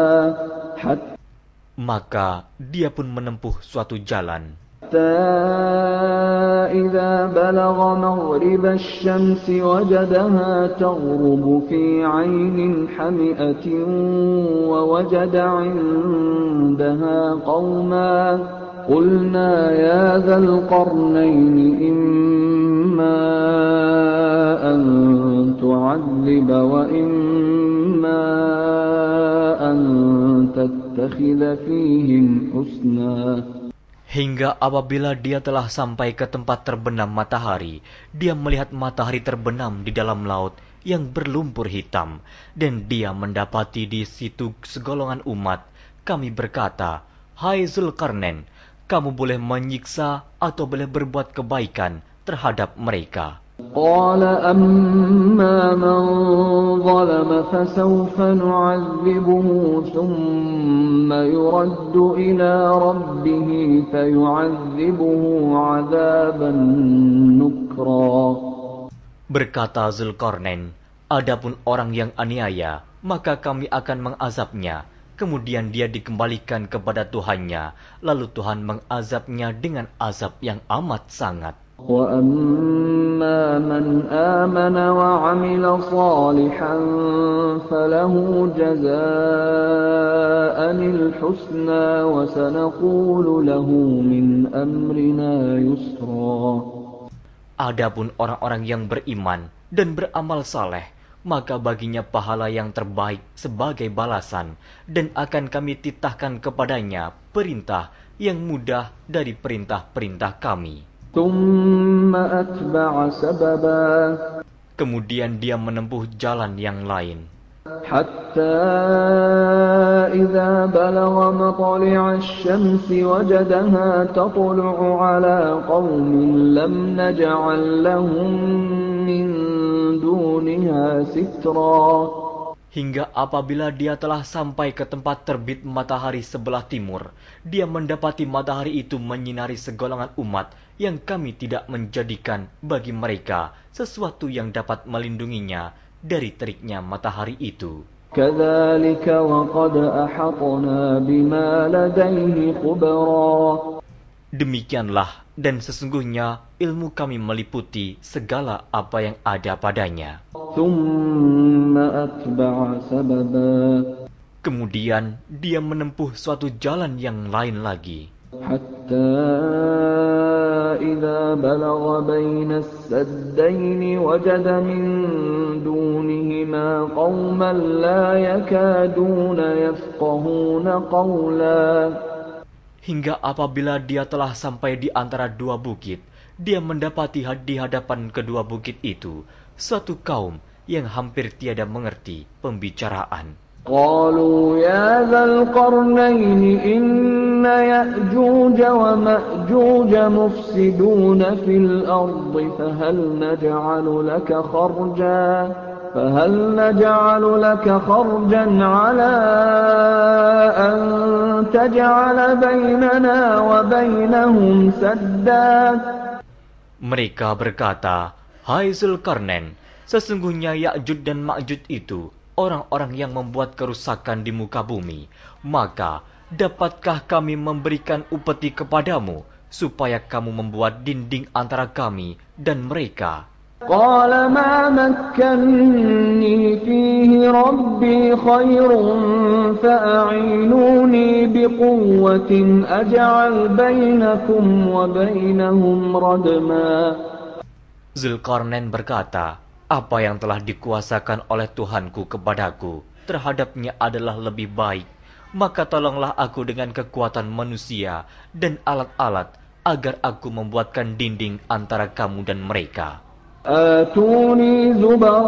S2: Maka dia pun menempuh suatu jalan.
S1: إذا بلغ مغرب الشمس وجدها تغرب في عين حمئة ووجد عندها قوما قلنا يا ذا القرنين إما أن تعذب وإما أن تتخذ فيهم حسنا.
S2: Hingga apabila dia telah sampai ke tempat terbenam matahari, dia melihat matahari terbenam di dalam laut yang berlumpur hitam, dan dia mendapati di situ segolongan umat. Kami berkata, "Hai Zulkarnain, kamu boleh menyiksa atau boleh berbuat kebaikan terhadap mereka."
S1: Qala amma man zalama fasawfa nu'adzibuhu thumma yuraddu ila rabbih fayu'adzibuhu 'adzaban nukra.
S2: Berkata Zulkarnain, adapun orang yang aniaya, maka kami akan mengazabnya. Kemudian dia dikembalikan kepada Tuhannya, lalu Tuhan mengazabnya dengan azab yang amat sangat.
S1: وَأَمَّا مَنْ آمَنَ وَعَمِلَ صَالِحًا فَلَهُ جَزَاءً الْحُسْنَى وَسَنَقُولُ لَهُ مِنْ أَمْرِنَا يُسْرًا.
S2: Adapun orang-orang yang beriman dan beramal saleh, maka baginya pahala yang terbaik sebagai balasan, dan akan kami titahkan kepadanya perintah yang mudah dari perintah-perintah kami. Kemudian dia menempuh jalan yang lain.
S1: Hatta idza balagha matli'a asy-syamsi wajadaha tatlu'u 'ala qaumin lam naj'al lahum min duniha sitra.
S2: Hingga apabila dia telah sampai ke tempat terbit matahari sebelah timur, dia mendapati matahari itu menyinari segolongan umat yang kami tidak menjadikan bagi mereka sesuatu yang dapat melindunginya dari teriknya matahari itu.
S1: Kadzalika wa qad ahatna bima ladayhi khubra.
S2: Demikianlah, dan sesungguhnya ilmu kami meliputi segala apa yang ada padanya. Kemudian dia menempuh suatu jalan yang lain lagi.
S1: Hatta idza balagha baina as-saddayn wajada min dunihima qauman la yakaduna yafqahuna qawla.
S2: Hingga apabila dia telah sampai di antara dua bukit, dia mendapati di hadapan kedua bukit itu suatu kaum yang hampir tiada mengerti pembicaraan.
S1: Qalu ya dzal qarnain inna ya'juj wa ma'juj mufsiduna fil ardi fahal naj'alu laka kharja فهل نجعل لك خرجا على أن فجعل بيننا وبينهم سدا.
S2: Mereka berkata, "Hai Zulkarnain, sesungguhnya Ya'juj dan Ma'juj itu orang-orang yang membuat kerusakan di muka bumi. Maka, dapatkah kami memberikan upeti kepadamu, supaya kamu membuat dinding antara kami dan mereka?"
S1: قال ما مكني فيه ربي خير فأعينوني بقوة أجعل بينكم وبينهم ردما.
S2: Zulkarnain berkata, "Apa yang telah dikuasakan oleh Tuhanku kepadaku terhadapnya adalah lebih baik. Maka tolonglah aku dengan kekuatan manusia dan alat-alat agar aku membuatkan dinding antara kamu dan mereka."
S1: آتوني زبر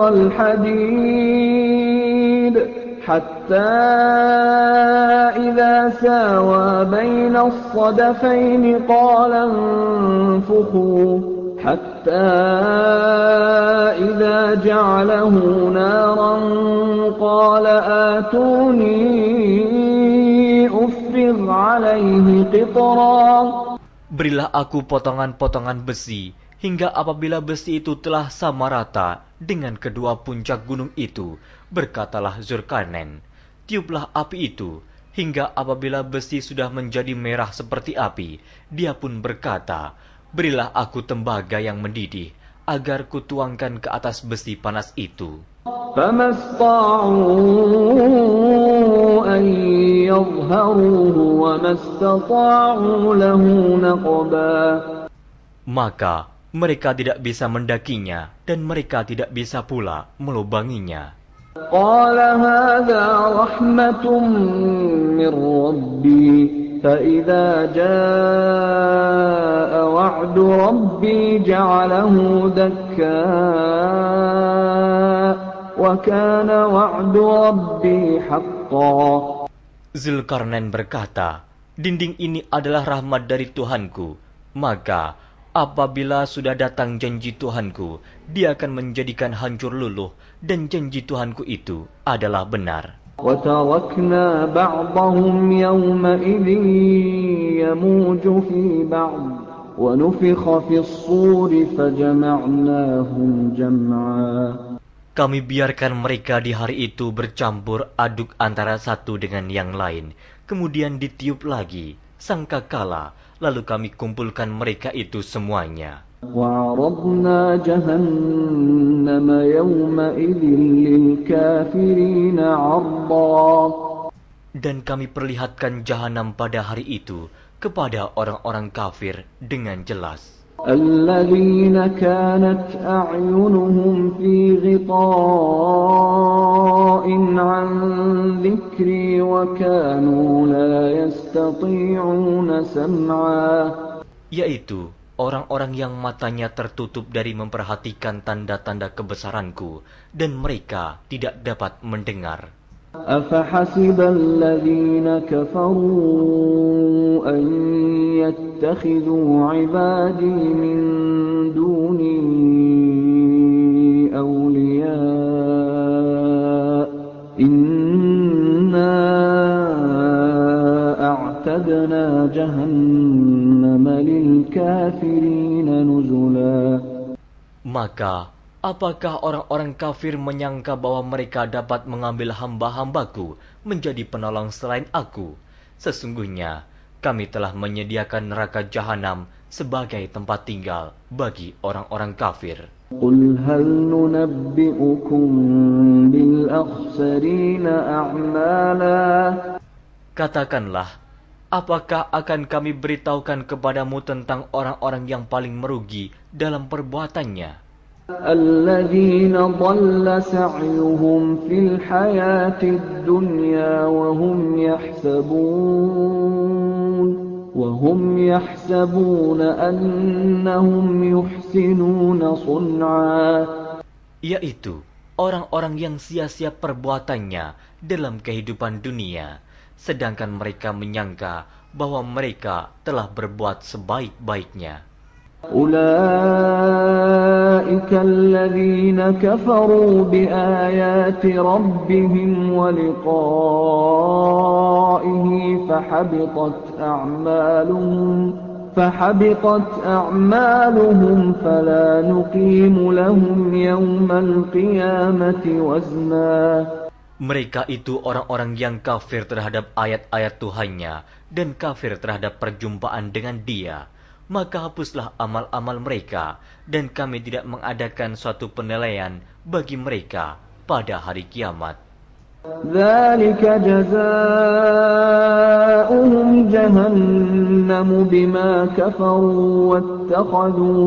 S1: الحديد حتى إذا ساوى بين الصدفين قال انفخوا حتى إذا جعله نارا قال آتوني أفرغ عليه قطرا.
S2: Berilah aku potongan-potongan besi, hingga apabila besi itu telah sama rata dengan kedua puncak gunung itu, berkatalah Zulkarnain, "Tiuplah api itu," hingga apabila besi sudah menjadi merah seperti api, dia pun berkata, "Berilah aku tembaga yang mendidih, agar kutuangkan ke atas besi panas itu."
S1: فما استطاعوا أن يظهروه وما استطاعوا له نقبا.
S2: Maka mereka tidak bisa mendakinya, dan mereka tidak bisa pula melubanginya.
S1: قال هذا رحمة من ربي فإذا جاء وعد ربي جعله دكا وكان وعد ربي حقا.
S2: Zulkarnain berkata, "Dinding ini adalah rahmat dari Tuhanku, maka apabila sudah datang janji Tuhanku, dia akan menjadikan hancur luluh, dan janji Tuhanku itu adalah benar."
S1: وَتَرَكْنَا بَعْضَهُمْ يَوْمَئِذٍ يَمُوجُ فِي بَعْضٍ وَنُفِخَ فِي الصُّورِ فَجَمَعْنَاهُمْ جَمْعًا.
S2: Kami biarkan mereka di hari itu bercampur aduk antara satu dengan yang lain, kemudian ditiup lagi sangkakala, lalu kami kumpulkan mereka itu semuanya.
S1: وَعَرَضْنَا جَهَنَّمَ يَوْمَئِذٍ لِلْكَافِرِينَ عَرْضًا.
S2: Dan kami perlihatkan jahanam pada hari itu kepada orang-orang kafir dengan jelas.
S1: الَّذِينَ كَانَتْ أَعْيُنُهُمْ فِي غِطَاءٍ عَنْ ذِكْرِي وَكَانُوا لَا يَسْتَطِيعُونَ سَمْعًا. Yaitu orang-orang yang matanya tertutup dari memperhatikan tanda-tanda kebesaranku, dan mereka tidak dapat mendengar. أَفَحَسِبَ الَّذِينَ كَفَرُوا أَن يَتَّخِذُوا عِبَادِي مِن دُونِي أَوْلِيَاءَ إِنَّا أَعْتَدْنَا جَهَنَّمَ لِلْكَافِرِينَ نُزُلًا. Maka apakah orang-orang kafir menyangka bahwa mereka dapat mengambil hamba-hambaku menjadi penolong selain aku? Sesungguhnya kami telah menyediakan neraka jahanam sebagai tempat tinggal bagi orang-orang kafir. Qul hal nunabbi'ukum bil akhsarina a'mala. Katakanlah, apakah akan kami beritahukan kepadamu tentang orang-orang yang paling merugi dalam perbuatannya? الَّذِينَ ضَلَّ سَعْيُهُمْ فِي الْحَيَاةِ الدُّنْيَا وَهُمْ يَحْسَبُونَ وَهُمْ يَحْسَبُونَ أَنَّهُمْ يُحْسِنُونَ صُنْعًا. Yaitu orang-orang yang sia-sia perbuatannya dalam kehidupan dunia, sedangkan mereka menyangka bahwa mereka telah berbuat sebaik-baiknya. أولئك الذين كفروا بآيات ربهم ولقائه فحبطت أعمالهم فحبطت أعمالهم فلا نقيم لهم يوم القيامة وزنا.
S2: Mereka itu orang-orang yang kafir terhadap ayat-ayat Tuhannya dan kafir terhadap perjumpaan dengan Dia. Maka hapuslah amal-amal mereka, dan kami tidak mengadakan suatu penilaian bagi mereka pada hari kiamat.
S1: ذلك جزاؤهم جهنم بما كفروا واتخذوا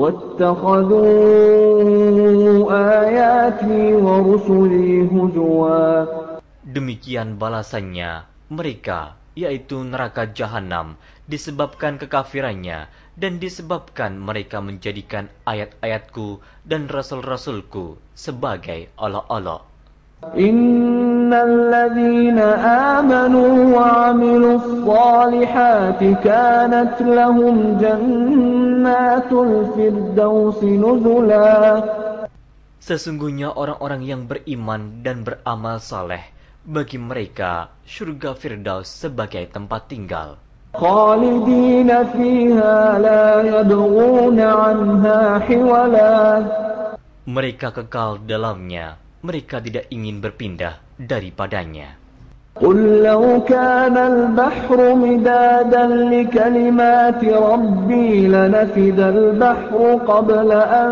S1: واتخذوا آياتي ورسلي هزوا.
S2: Demikian balasannya mereka, yaitu neraka jahanam, disebabkan kekafirannya dan disebabkan mereka menjadikan ayat-ayatku dan rasul-rasulku sebagai olok-olok.
S1: Innal ladzina amanu wa 'amilus shalihati kanat lahum jannatul firdausi nuzula.
S2: Sesungguhnya orang-orang yang beriman dan beramal saleh, bagi mereka surga Firdaus sebagai tempat tinggal.
S1: Khalidina fiha la yabghuna 'anha hiwala.
S2: Mereka kekal dalamnya, mereka tidak ingin berpindah daripadanya.
S1: Qul law kana al-bahru midadan li kalimati rabbi lanafida al-bahru qabla an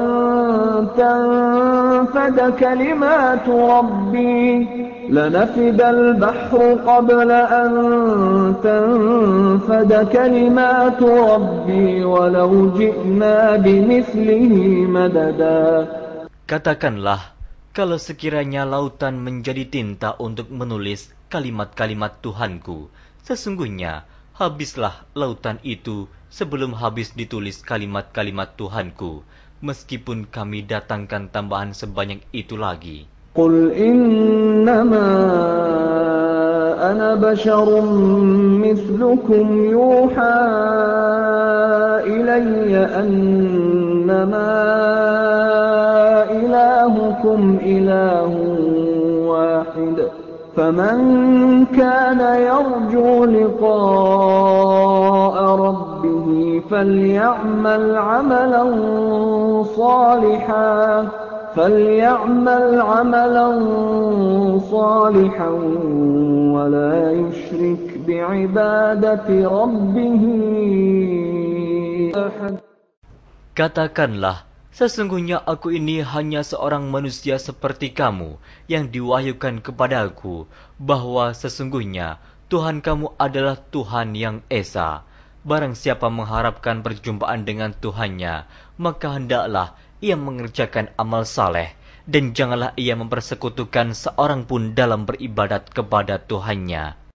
S1: tanfada kalimatu rabbi lanafida al-bahru qabla an tanfada kalimatu rabbi walau ji'na bimithlihi madada.
S2: Katakanlah, kalau sekiranya lautan menjadi tinta untuk menulis kalimat-kalimat Tuhanku, sesungguhnya habislah lautan itu sebelum habis ditulis kalimat-kalimat Tuhanku, meskipun kami datangkan tambahan sebanyak itu lagi.
S1: Qul innama ana basyarum mithlukum yuha ilayya annama ilahukum ilahun wahid. فمن كان يرجو لقاء ربه فليعمل عملا صالحا فليعمل عملا صالحا ولا يشرك بعبادة ربه أحد.
S2: Katakanlah, sesungguhnya aku ini hanya seorang manusia seperti kamu yang diwahyukan kepadaku bahwa sesungguhnya Tuhan kamu adalah Tuhan yang Esa. Barang siapa mengharapkan perjumpaan dengan Tuhannya, maka hendaklah ia mengerjakan amal saleh dan janganlah ia mempersekutukan seorang pun dalam beribadat kepada Tuhannya.